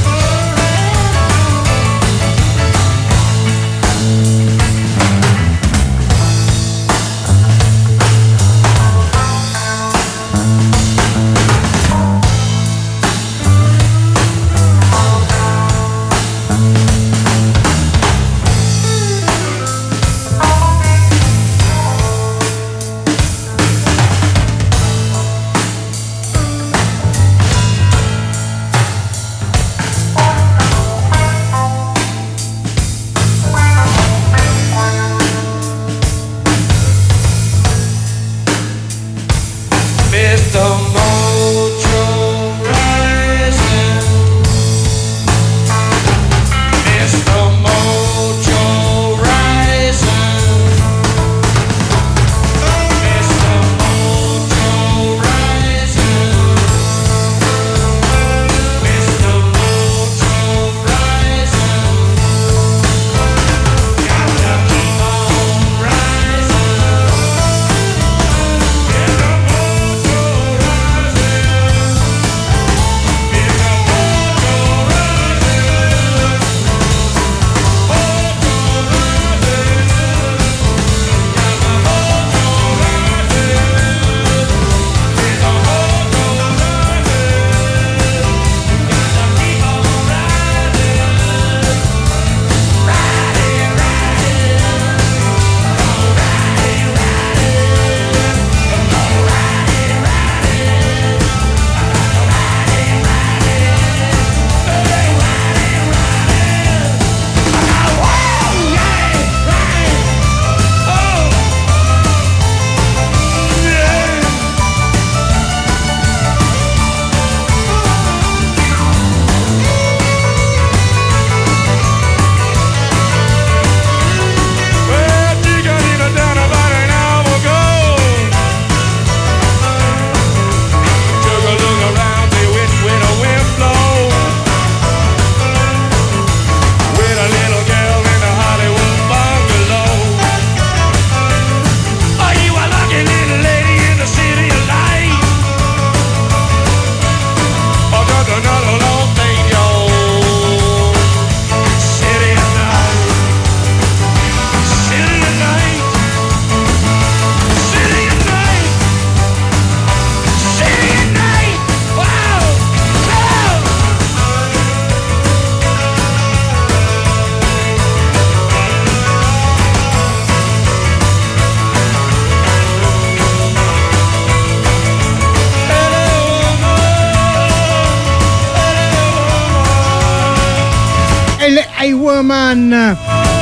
I Woman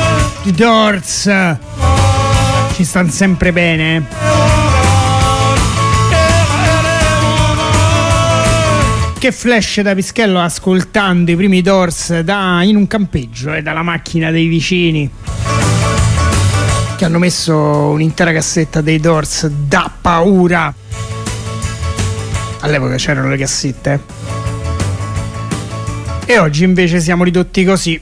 di Doors ci stanno sempre bene. Che flash da Pischello ascoltando i primi Doors da, in un campeggio e eh, dalla macchina dei vicini che hanno messo un'intera cassetta dei Doors da paura. All'epoca c'erano le cassette e oggi invece siamo ridotti così.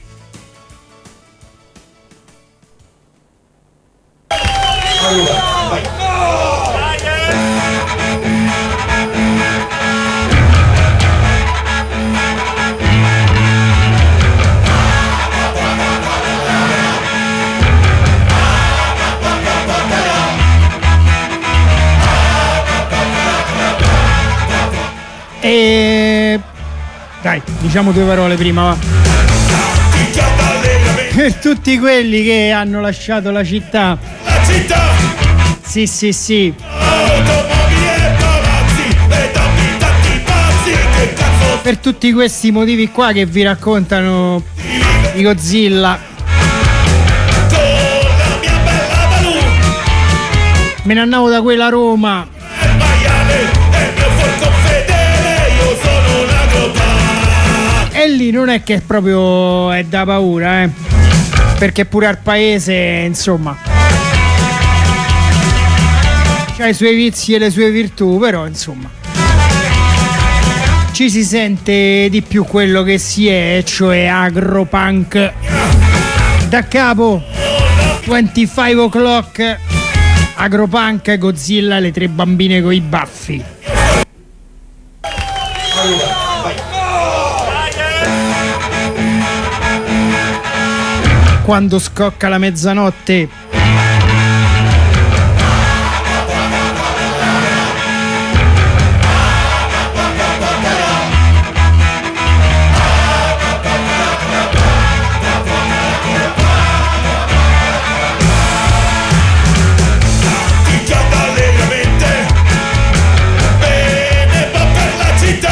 E dai, diciamo due parole prima, va. per tutti quelli che hanno lasciato la città. La città! Sì, sì, sì. Automobili e palazzi, ed abitanti pazzi, che cazzo Per tutti questi motivi qua che vi raccontano i Godzilla. con la mia bella Balù, Me ne andavo da quella Roma. il maiale è il mio forco fedele, io sono un agropà. E lì non è che proprio è da paura, eh. Perché pure al paese, insomma, c'ha i suoi vizi e le sue virtù, però insomma ci si sente di più quello che si è, cioè agropunk. Da capo venticinque o'clock, agropunk, Godzilla, le tre bambine coi baffi. Quando scocca la mezzanotte, Ti canta allegramente, bene va per la città.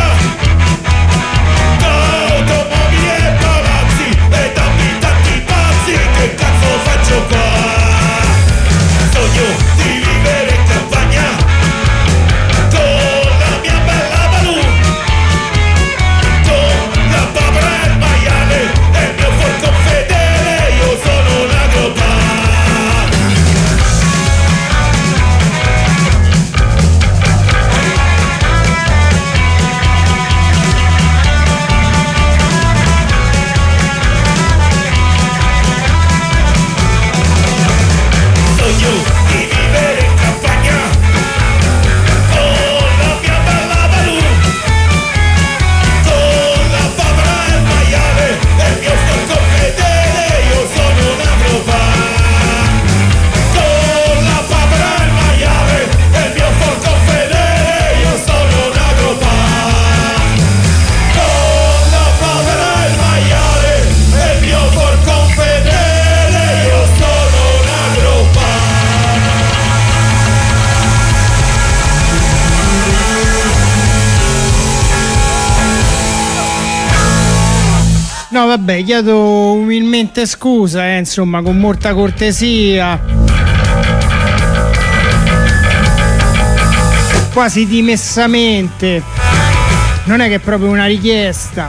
Automobili e palazzi, ed abitanti pazzi, che cazzo faccio qua? Sogno di vivere in campagna, con la mia bella Balù, con la papera e il maiale, e il mio forco fedele, io sono un agropà. Sogno di vivere in campagna, con la mia bella Balù, con la papera e il maiale, e il mio forco fedele, io sono un agropà. Con la papera e il maiale, e il mio forco fedele, io sono un agropà. Con la papera e il maiale, e il mio forco fedele, io sono un agropà. no vabbè, chiedo umilmente scusa, eh, insomma, con molta cortesia, quasi dimessamente, non è che è proprio una richiesta,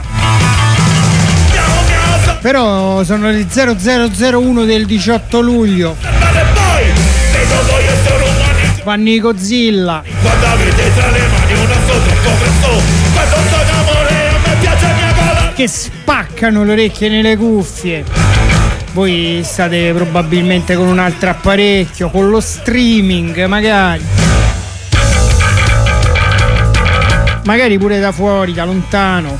però sono le zero zero zero uno del diciotto luglio, Guardate poi, vedo voi esseri umani, vanno i Godzilla, quando avete tra le mani un asso troppo presto, quando sono amore a me piace mia gola. che spaccano le orecchie nelle cuffie. Voi state probabilmente con un altro apparecchio, con lo streaming, magari. Magari pure da fuori, da lontano.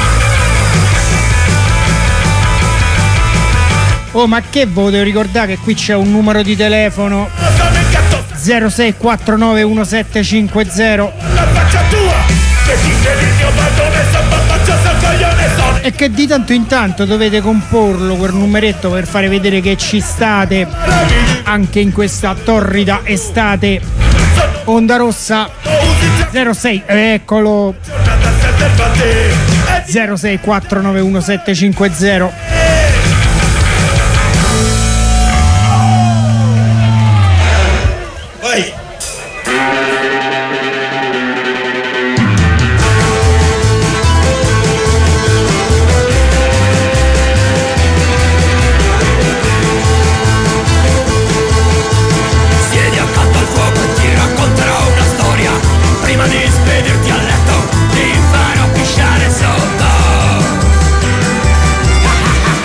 Oh, ma che voi devo ricordare che qui c'è un numero di telefono Sono il gatto zero sei quattro nove uno sette cinque zero la faccia tua, che dice il mio padrone, sono babbacciato al coglione, sono e che di tanto in tanto dovete comporlo quel numeretto per fare vedere che ci state anche in questa torrida estate. Onda Rossa zero sei, eccolo, giornata senza il batte. zero sei quattro nove uno sette cinque zero. Vai. Siedi accanto al fuoco e ti racconterò una storia. Prima di spedirti a letto ti farò pisciare sotto.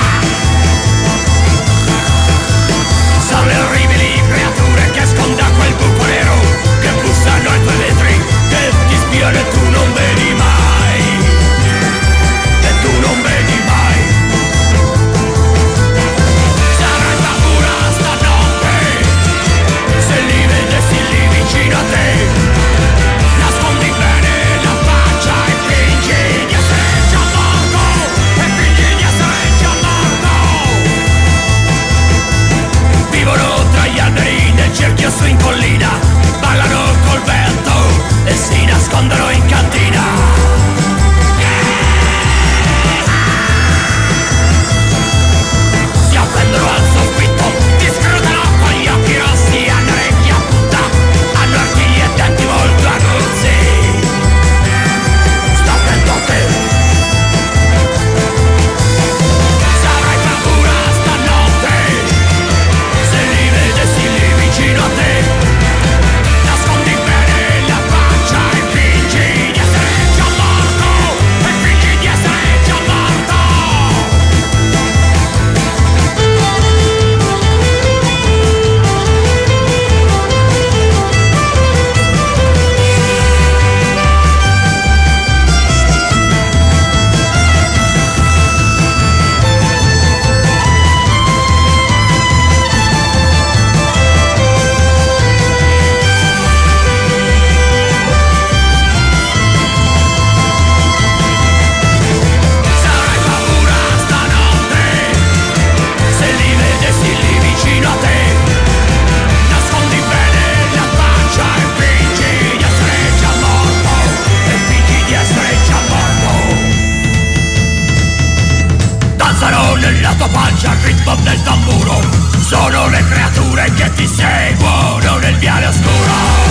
ritmo del tamburo, sono le creature che ti seguono nel viale oscuro.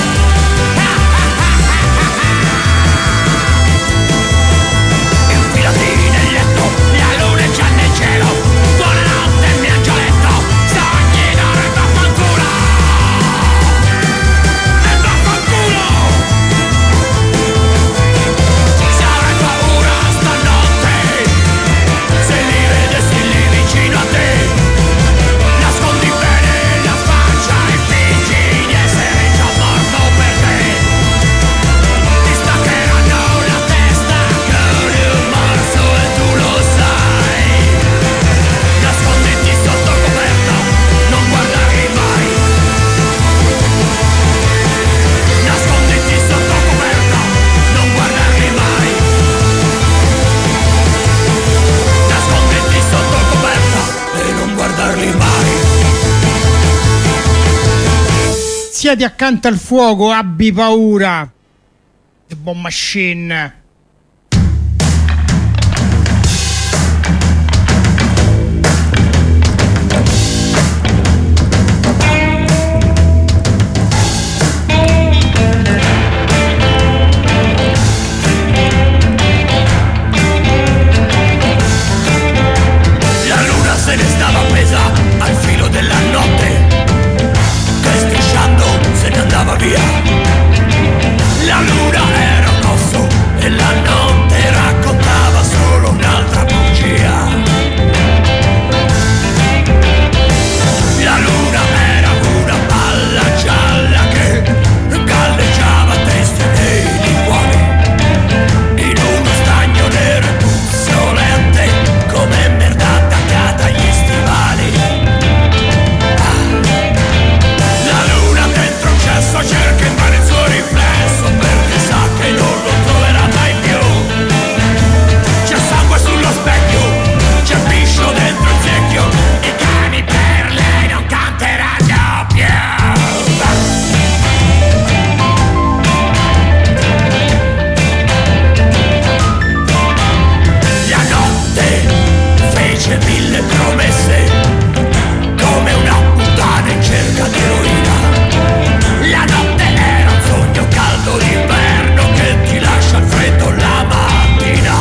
Siedi accanto al fuoco, abbi paura. The Bomb Machine. La luna se ne stava appesa al filo della notte, che strisciando se ne andava via. La luna era un osso e la notte raccontava solo un'altra bugia. La luna era una palla gialla che galleggiava triste nei liquori in uno stagno nero e puzzolente come merda attaccata agli stivali. La luna dentro un cesso cerca invano il suo riflesso perché sa che non lo troverà mai più. C'è sangue sullo specchio, c'è piscio dentro il secchio, i cani per lei non canteranno più. La notte fece mille promesse come una puttana in cerca di eroina. La notte era un sogno caldo d'inverno che ti lascia al freddo la mattina.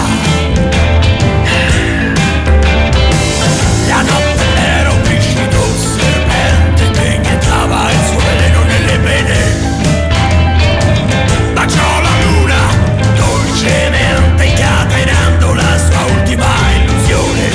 La notte era un viscido serpente che iniettava il suo veleno nelle vene. Baciò la luna dolcemente incatenando la sua ultima illusione.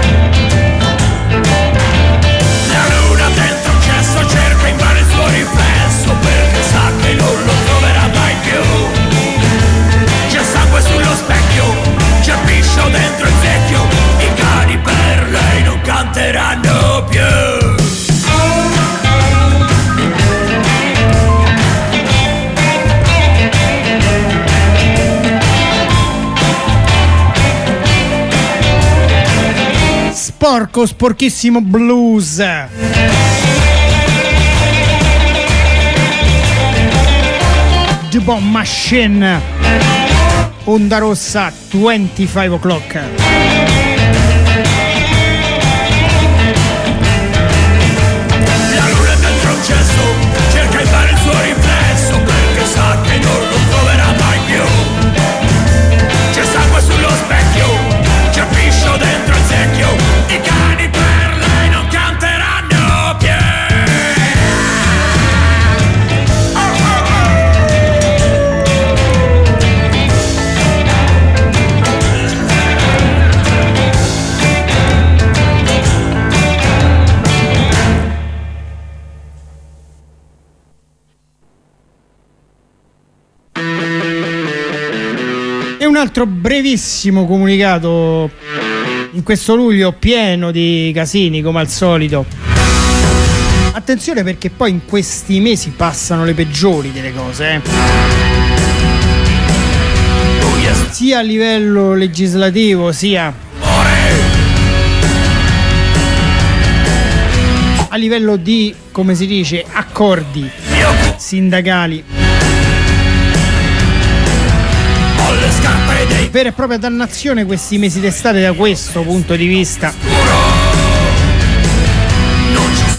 La luna dentro un cesso cerca invano il suo riflesso perché sa che non lo troverà mai più. C'è sangue sullo specchio, c'è piscio dentro il secchio, i cani per lei non canteranno più. Sporco, sporchissimo blues. The Bomb Machine. Onda rossa, venticinque o'clock. La luna dentro un cesso cerca invano il suo riflesso perché sa che non lo troverà mai più. C'è sangue sullo specchio, c'è piscio dentro il secchio, i cani per lei non canteranno più. E un altro brevissimo comunicato in questo luglio pieno di casini come al solito. Attenzione perché poi in questi mesi passano le peggiori delle cose, eh. Sia a livello legislativo sia a livello di, come si dice, accordi sindacali. Vera e propria dannazione questi mesi d'estate da questo punto di vista.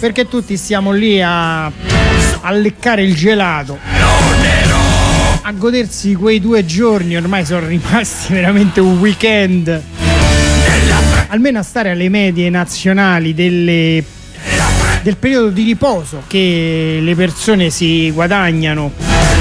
perché tutti stiamo lì a, a leccare il gelato, a godersi quei due giorni, ormai sono rimasti veramente un weekend, almeno a stare alle medie nazionali delle, del periodo di riposo che le persone si guadagnano.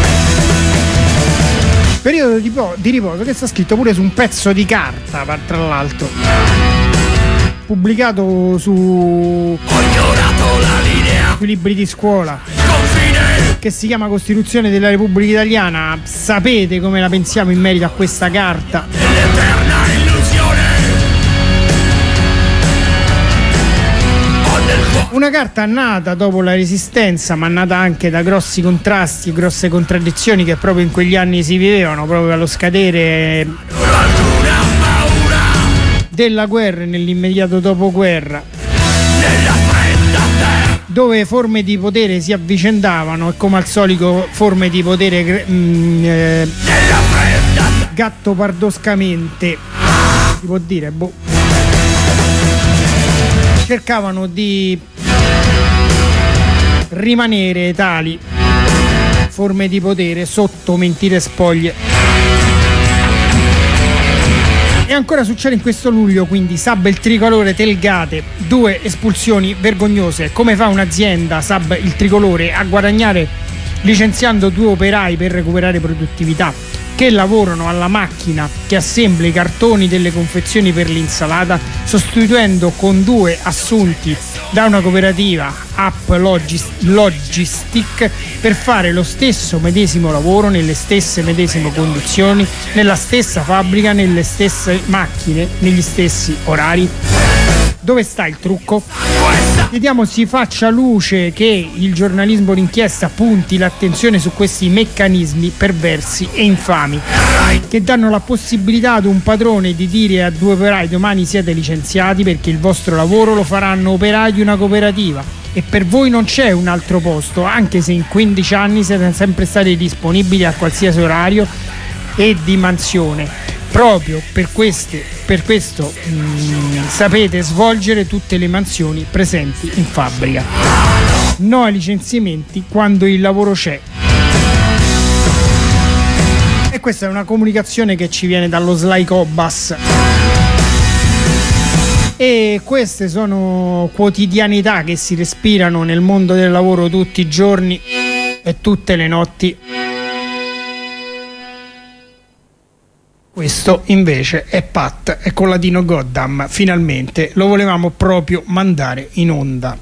Periodo di, po- di riposo che sta scritto pure su un pezzo di carta, tra l'altro, pubblicato su sui libri di scuola, che si chiama Costituzione della Repubblica Italiana. Sapete come la pensiamo in merito a questa carta? Una carta nata dopo la Resistenza, ma nata anche da grossi contrasti, grosse contraddizioni che proprio in quegli anni si vivevano, proprio allo scadere della guerra e nell'immediato dopoguerra, dove forme di potere si avvicendavano e come al solito forme di potere mh, eh, gattopardoscamente, si può dire, boh, cercavano di rimanere tali forme di potere sotto mentire e spoglie. E ancora succede in questo luglio, quindi Saab il tricolore Telgate, due espulsioni vergognose. Come fa un'azienda, Saab il tricolore, a guadagnare licenziando due operai per recuperare produttività, che lavorano alla macchina che assembla i cartoni delle confezioni per l'insalata, sostituendo con due assunti da una cooperativa App Logis- Logistic per fare lo stesso medesimo lavoro nelle stesse medesime condizioni, nella stessa fabbrica, nelle stesse macchine, negli stessi orari? Dove sta il trucco? Vediamo si faccia luce, che il giornalismo d'inchiesta punti l'attenzione su questi meccanismi perversi e infami che danno la possibilità ad un padrone di dire a due operai domani siete licenziati perché il vostro lavoro lo faranno operai di una cooperativa e per voi non c'è un altro posto, anche se in quindici anni siete sempre stati disponibili a qualsiasi orario e di mansione. Proprio per, queste, per questo mh, sapete svolgere tutte le mansioni presenti in fabbrica. No ai licenziamenti quando il lavoro c'è. E questa è una comunicazione che ci viene dallo Sly Cobas. E queste sono quotidianità che si respirano nel mondo del lavoro tutti i giorni e tutte le notti. Questo invece è Pat e con latino Goddam, finalmente lo volevamo proprio mandare in onda.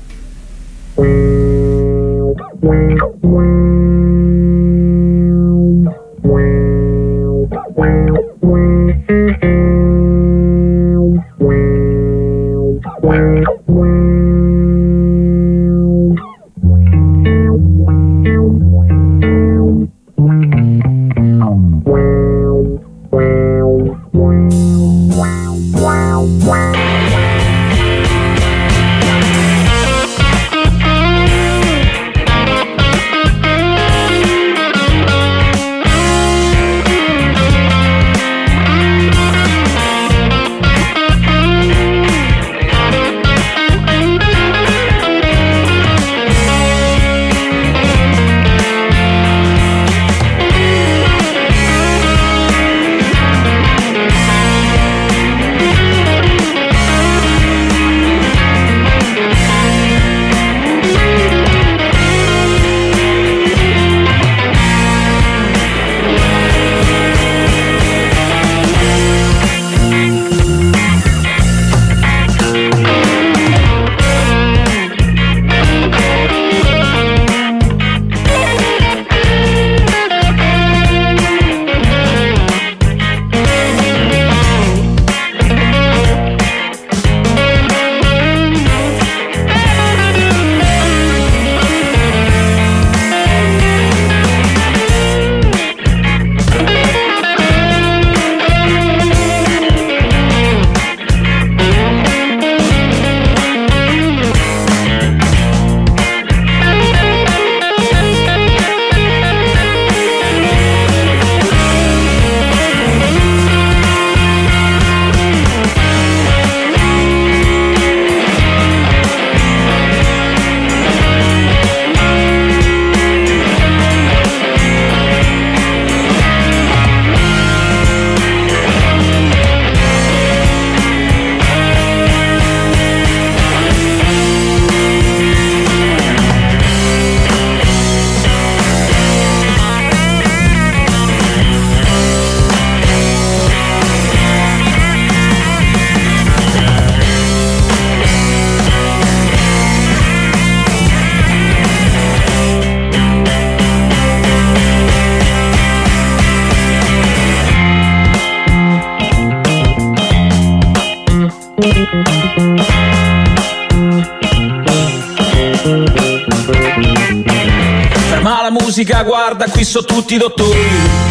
musica, guarda qui sono tutti dottori,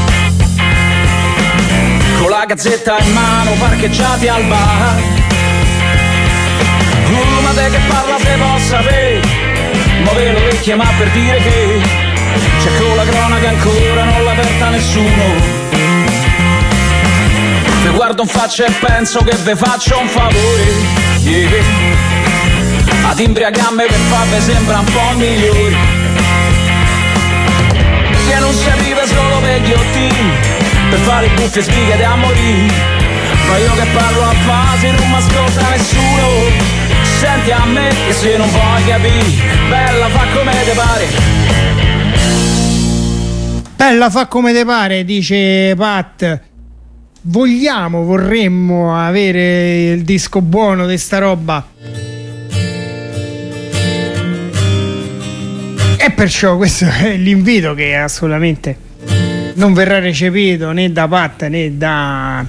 con la gazzetta in mano parcheggiati al bar. Uh, ma te che parla se possa sapere, muove le orecchie ma per dire che c'è con la cronaca ancora non l'ha aperta nessuno. Vi guardo in faccia e penso che vi faccio un favore, yeah. Ad imbriagarmi per farvi sembra un po' migliori, che non si arriva solo per ghiottini, per fare buffie sfighe da morire. Ma io che parlo a fase non mi ascolta nessuno. Senti a me che se non vuoi capire, bella fa come te pare. Bella fa come te pare, dice Pat. Vogliamo, vorremmo avere il disco buono di sta roba. E perciò questo è l'invito che assolutamente non verrà recepito né da Pat né da...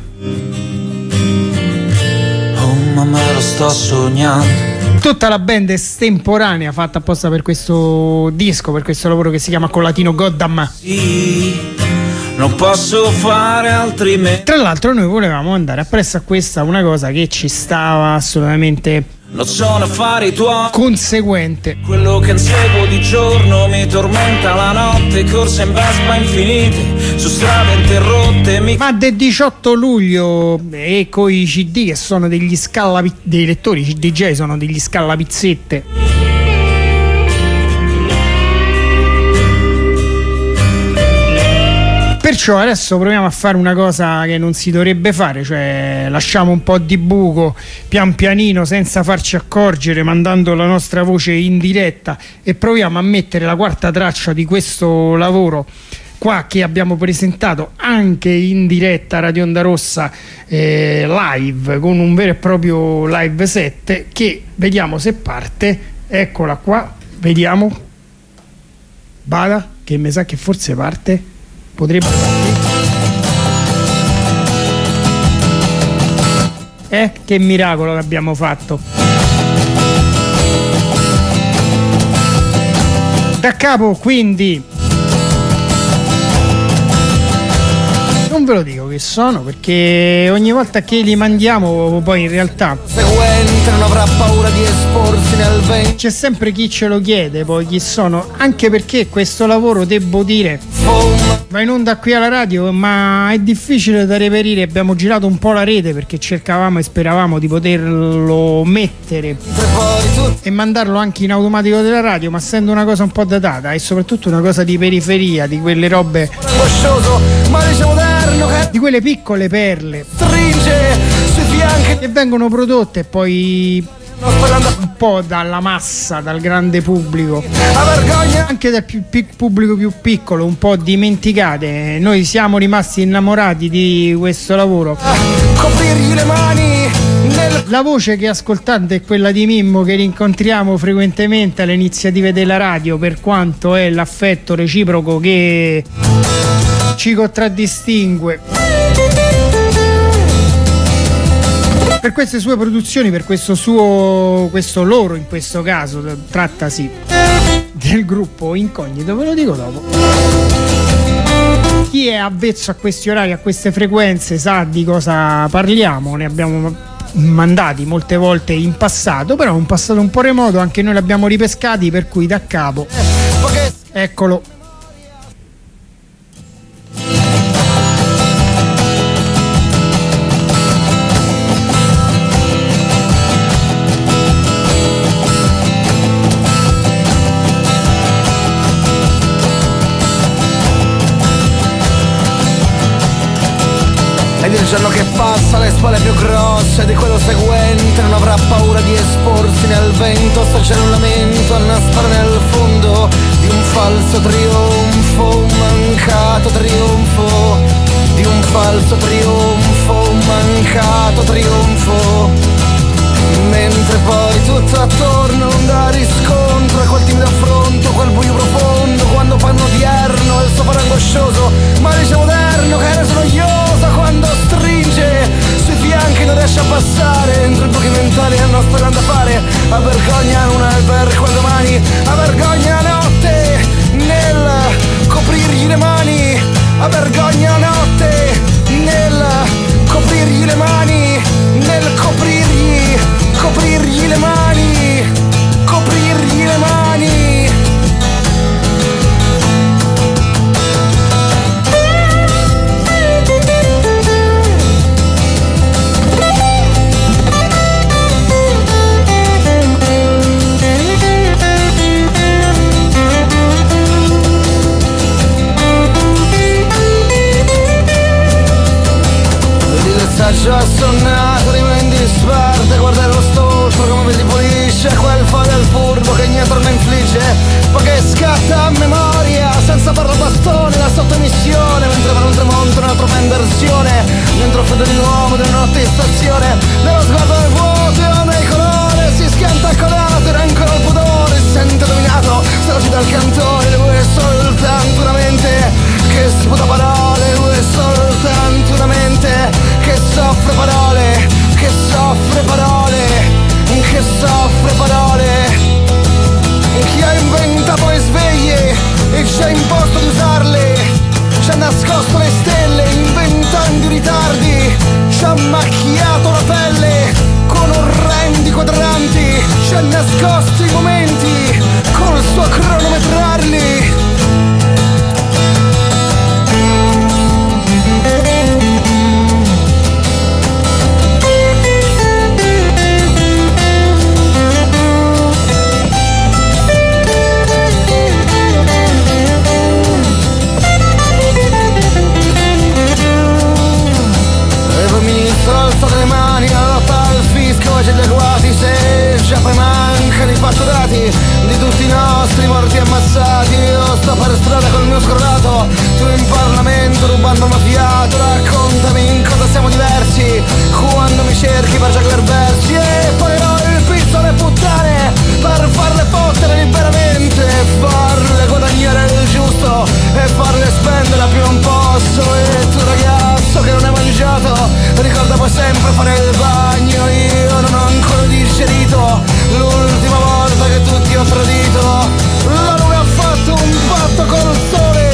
Oh mamma lo sto sognando. Tutta la band estemporanea fatta apposta per questo disco, per questo lavoro che si chiama Collatino Goddam. Sì, non posso fare altrimenti. Tra l'altro noi volevamo andare appresso a questa una cosa che ci stava assolutamente non sono affari tuoi, conseguente. Quello che inseguo di giorno mi tormenta la notte, corse in Vespa infinite su strade interrotte. Mi... Ma del diciotto luglio e coi C D che sono degli scallapi... dei lettori C D J sono degli scallapizzette. Perciò adesso proviamo a fare una cosa che non si dovrebbe fare, cioè lasciamo un po' di buco pian pianino senza farci accorgere, mandando la nostra voce in diretta, e proviamo a mettere la quarta traccia di questo lavoro qua che abbiamo presentato anche in diretta a Radio Onda Rossa eh, live, con un vero e proprio live set che vediamo se parte. Eccola qua, vediamo. Bada, che mi sa che forse parte. Potrebbe partire. Eh, che miracolo che abbiamo fatto. Da capo, quindi non ve lo dico che sono, perché ogni volta che li mandiamo poi in realtà seguente non avrà paura di esporsi nel vento. C'è sempre chi ce lo chiede poi chi sono, anche perché questo lavoro, devo dire, va in onda qui alla radio, ma è difficile da reperire. Abbiamo girato un po' la rete perché cercavamo e speravamo di poterlo mettere e mandarlo anche in automatico della radio, ma essendo una cosa un po' datata e soprattutto una cosa di periferia, di quelle robe, di quelle piccole perle che vengono prodotte e poi un po' dalla massa, dal grande pubblico, anche dal più, più, pubblico più piccolo, un po' dimenticate. Noi siamo rimasti innamorati di questo lavoro. La voce che ascoltate è quella di Mimmo, che rincontriamo frequentemente alle iniziative della radio, per quanto è l'affetto reciproco che ci contraddistingue. Per queste sue produzioni, per questo suo, questo loro in questo caso, trattasi del gruppo Incognito, ve lo dico dopo. Chi è avvezzo a questi orari, a queste frequenze, sa di cosa parliamo, ne abbiamo mandati molte volte in passato, però un passato un po' remoto, anche noi l'abbiamo ripescati, per cui da capo, eccolo. Ed il giorno che passa le spalle più grosse di quello seguente non avrà paura di esporsi nel vento, assaggiare un lamento, annaspare nel fondo di un falso trionfo, un mancato trionfo, di un falso trionfo, un mancato trionfo. Mentre poi tutto attorno non dà riscontro a quel timido affronto, quel buio profondo, quando panno odierno il suo faro angoscioso, malice moderno che era noiosa, quando stringe sui fianchi non riesce a passare, entro i pochi mentali hanno strada da fare, a vergogna un albergo quel domani, a vergogna notte nel ricordo di nuovo delle notti in stazione, dello sguardo nel vuoto, nei colori, si schianta colato, era ancora il pudore, si sente dominato, stragi dal cantore, lui è soltanto una mente che sputa parole, lui è soltanto una mente che soffre parole, che soffre parole, che soffre parole. Chi ha inventato le sveglie e ci ha imposto di usarle, ci ha nascosto le stelle inventando i ritardi, ci ha macchiato la pelle con orrendi quadranti, ci ha nascosto i momenti col suo cronometrarli. Alzate le mani, alla lotta al fisco e gli agguati, se già poi mancano i fatturati di tutti i nostri morti ammazzati. Io sto per strada col mio scrollato, tu in Parlamento rubando il fiato. Raccontami in cosa siamo diversi quando mi cerchi per giocare versi, e pagherò il pizzo alle puttane per farle fottere liberamente, farle guadagnare il giusto e farle spendere a più non posso. E tu ragazzo che non hai mangiato, ricorda poi sempre fare il bagno. Io non ho ancora digerito l'ultima volta che tutti ho tradito. La luna ha fatto un patto col sole,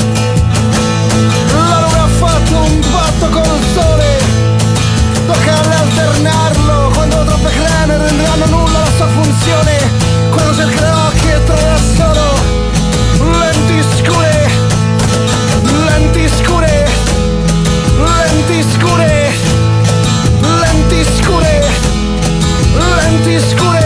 la luna ha fatto un patto col sole, tocca alternarlo quando troppe creme renderanno nulla la sua funzione, quando cercherò che troverà solo lenti scure, lenti scure, lenti scure, lenti scure, lenti scure.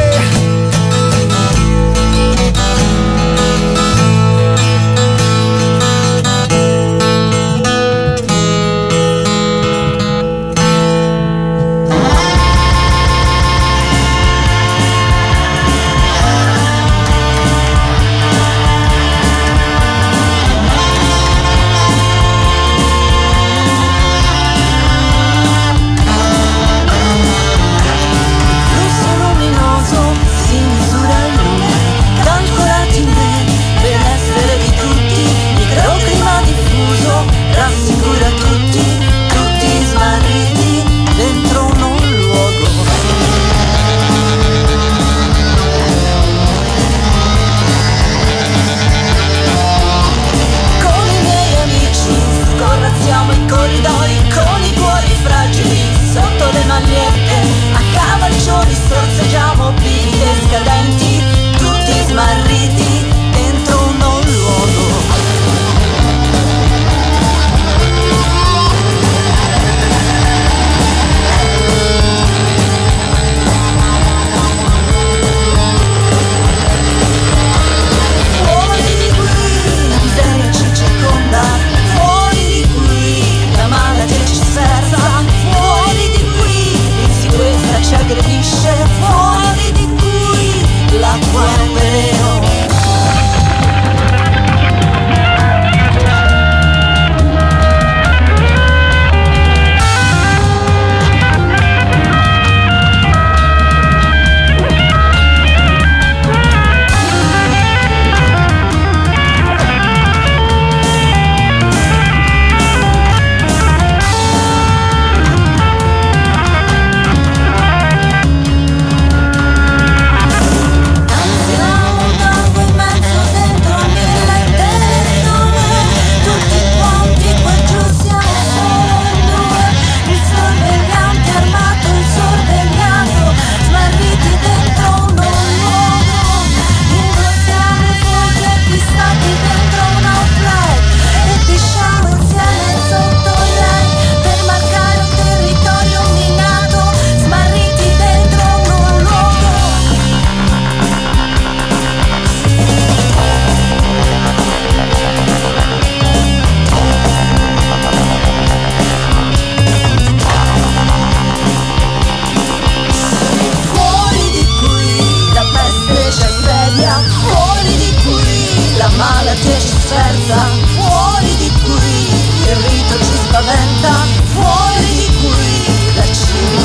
sferza, fuori di qui, il rito ci spaventa, fuori di qui.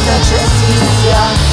necesita.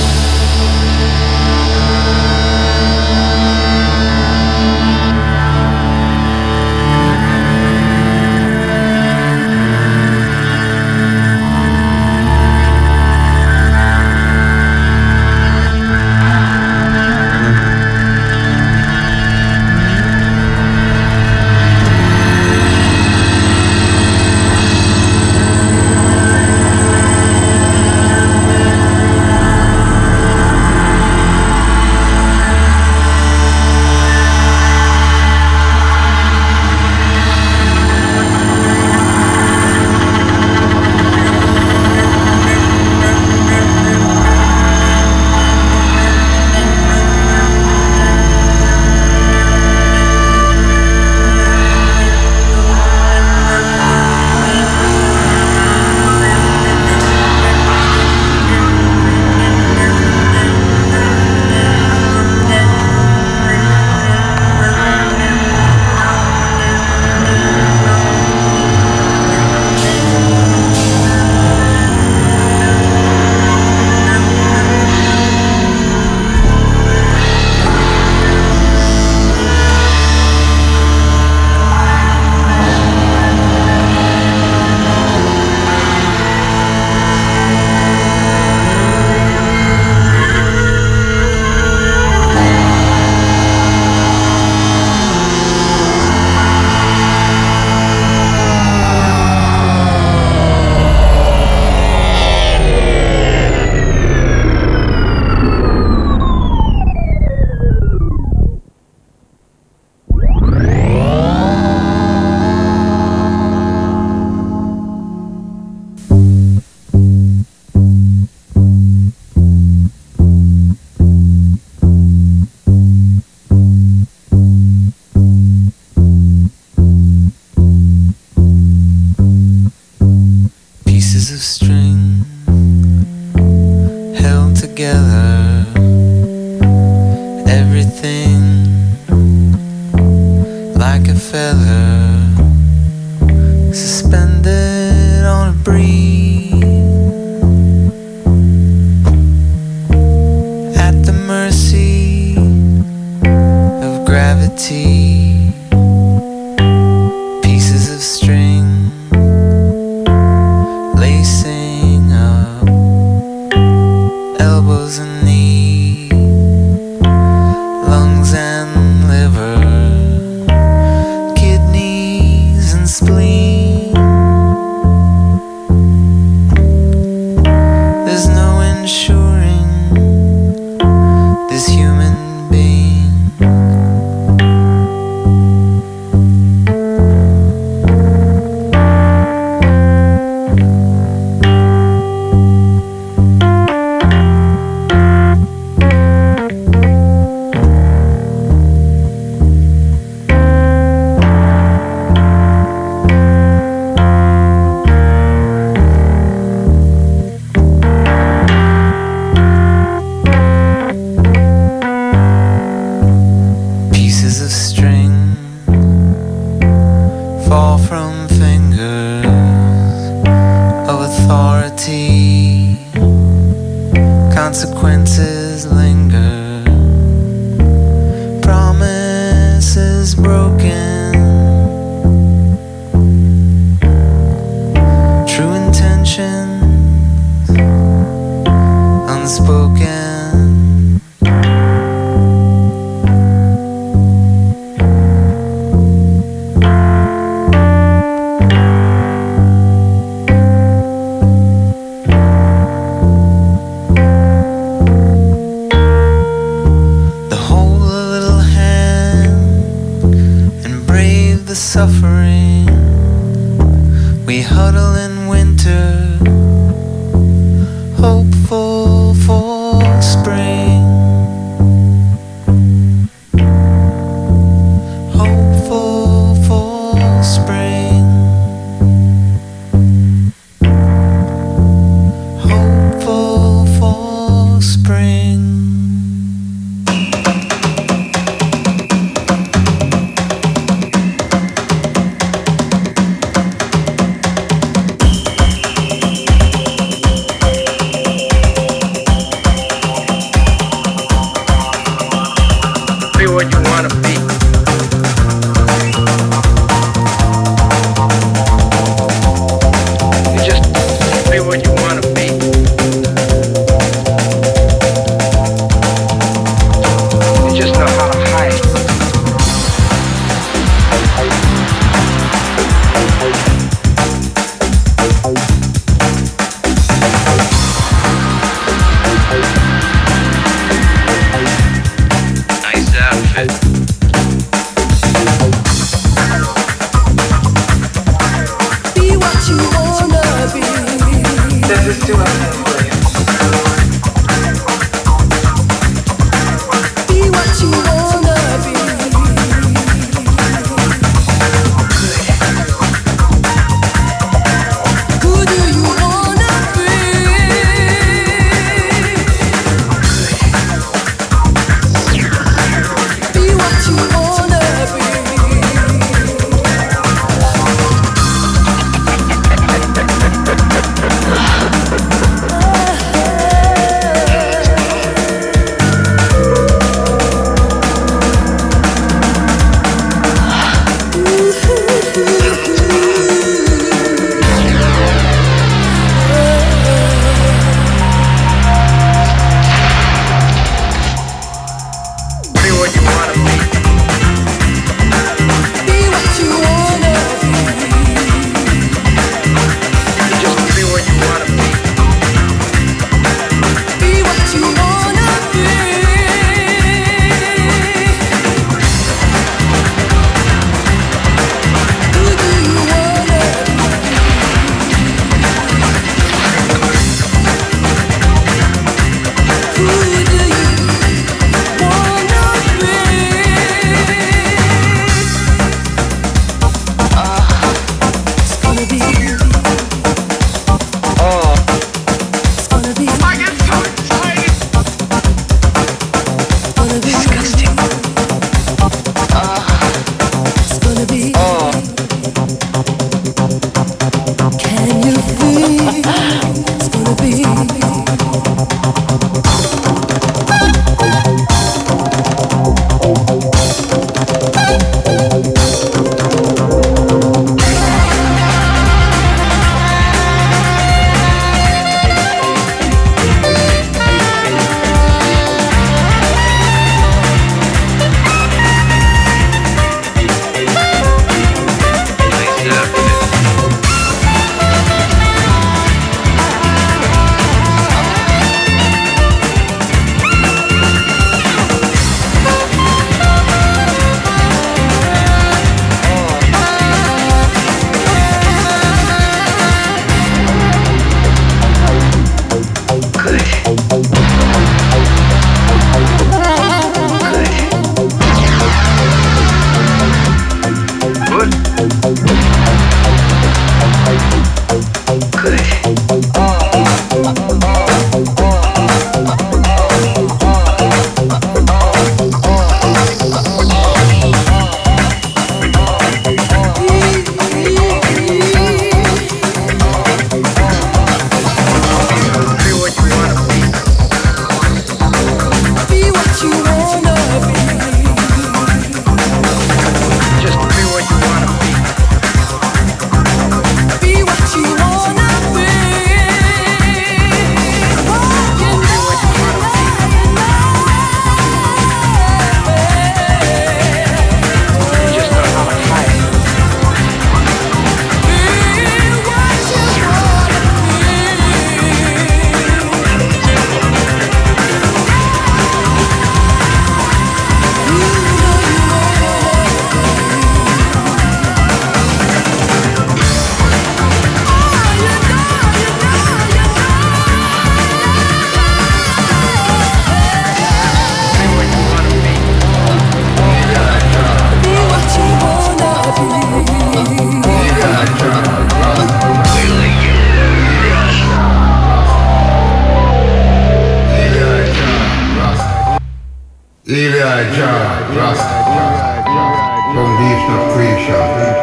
Elijah Rasta, foundation of creation.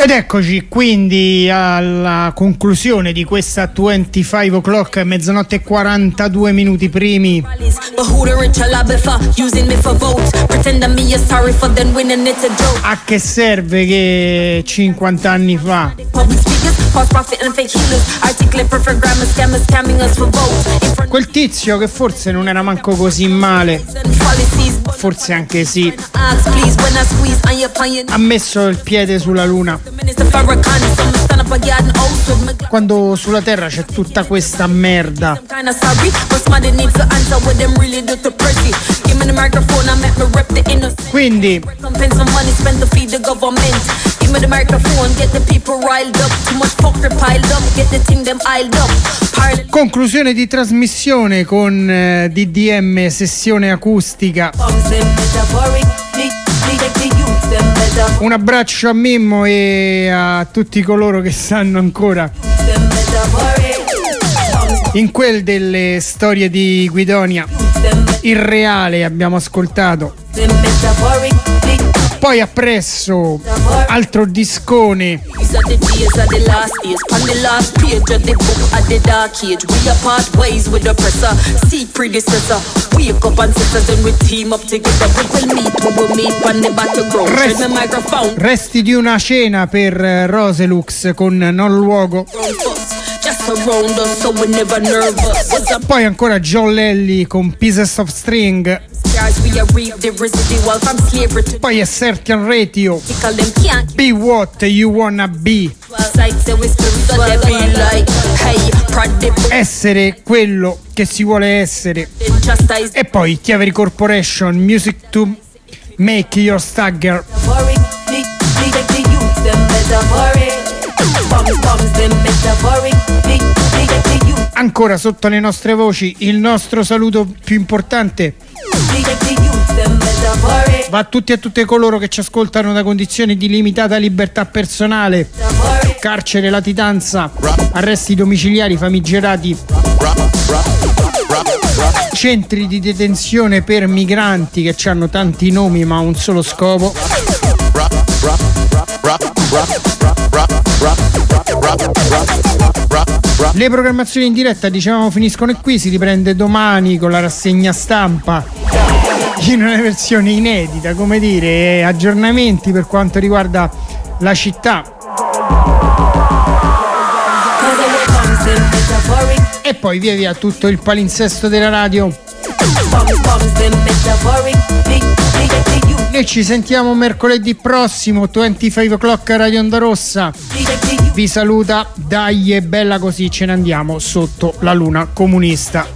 Ed eccoci quindi alla conclusione di questa venticinque o'clock, mezzanotte e quarantadue minuti primi. A che serve che cinquanta anni fa quel tizio, che forse non era manco così male, forse anche sì, ha messo il piede sulla luna, quando sulla terra c'è tutta questa merda. Quindi conclusione di trasmissione con eh, D D M sessione acustica. Un abbraccio a Mimmo e a tutti coloro che stanno ancora in quel delle storie di Guidonia. Il reale abbiamo ascoltato. Poi appresso altro discone. Resti, resti di una cena per Roselux con Non Luogo. Poi ancora John Lelly con Pieces of String. Poi è Certain Radio, Be What You Wanna Be, essere quello che si vuole essere. E poi Chiavari Corporation, Music to Make Your Stagger. Ancora sotto le nostre voci il nostro saluto più importante va a tutti e a tutte coloro che ci ascoltano da condizioni di limitata libertà personale, carcere, latitanza, arresti domiciliari famigerati, centri di detenzione per migranti che hanno tanti nomi ma un solo scopo. Le programmazioni in diretta, dicevamo, finiscono qui, si riprende domani con la rassegna stampa in una versione inedita, come dire, aggiornamenti per quanto riguarda la città. E poi via via tutto il palinsesto della radio. Noi ci sentiamo mercoledì prossimo, venticinque o'clock Radio Onda Rossa. Vi saluta, dai, e bella così ce ne andiamo sotto la luna comunista.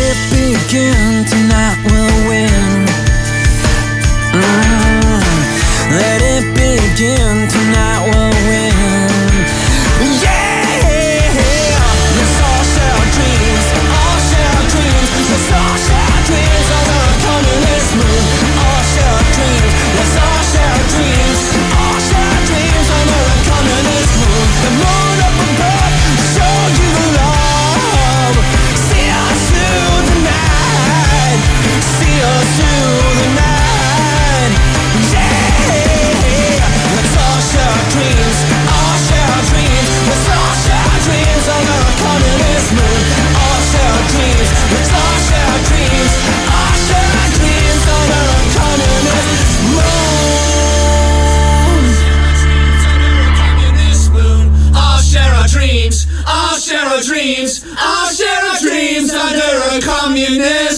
it begin, tonight we'll win. Mm. Let it begin, tonight we'll win. Yeah, let's all share our dreams, all share our dreams. Let's all share our dreams on the communist moon. All share our dreams, let's all share our dreams, all share our dreams on the communist moon. The moon up above, show you the love. See us through the night, see us through the night. Yeah, let's all share our dreams, all share our dreams. Let's all share our dreams on the communist moon. All share our dreams, let's all share our dreams, all share our dreams on the communist moon. All share our dreams, all share our dreams, all share our dreams under a communist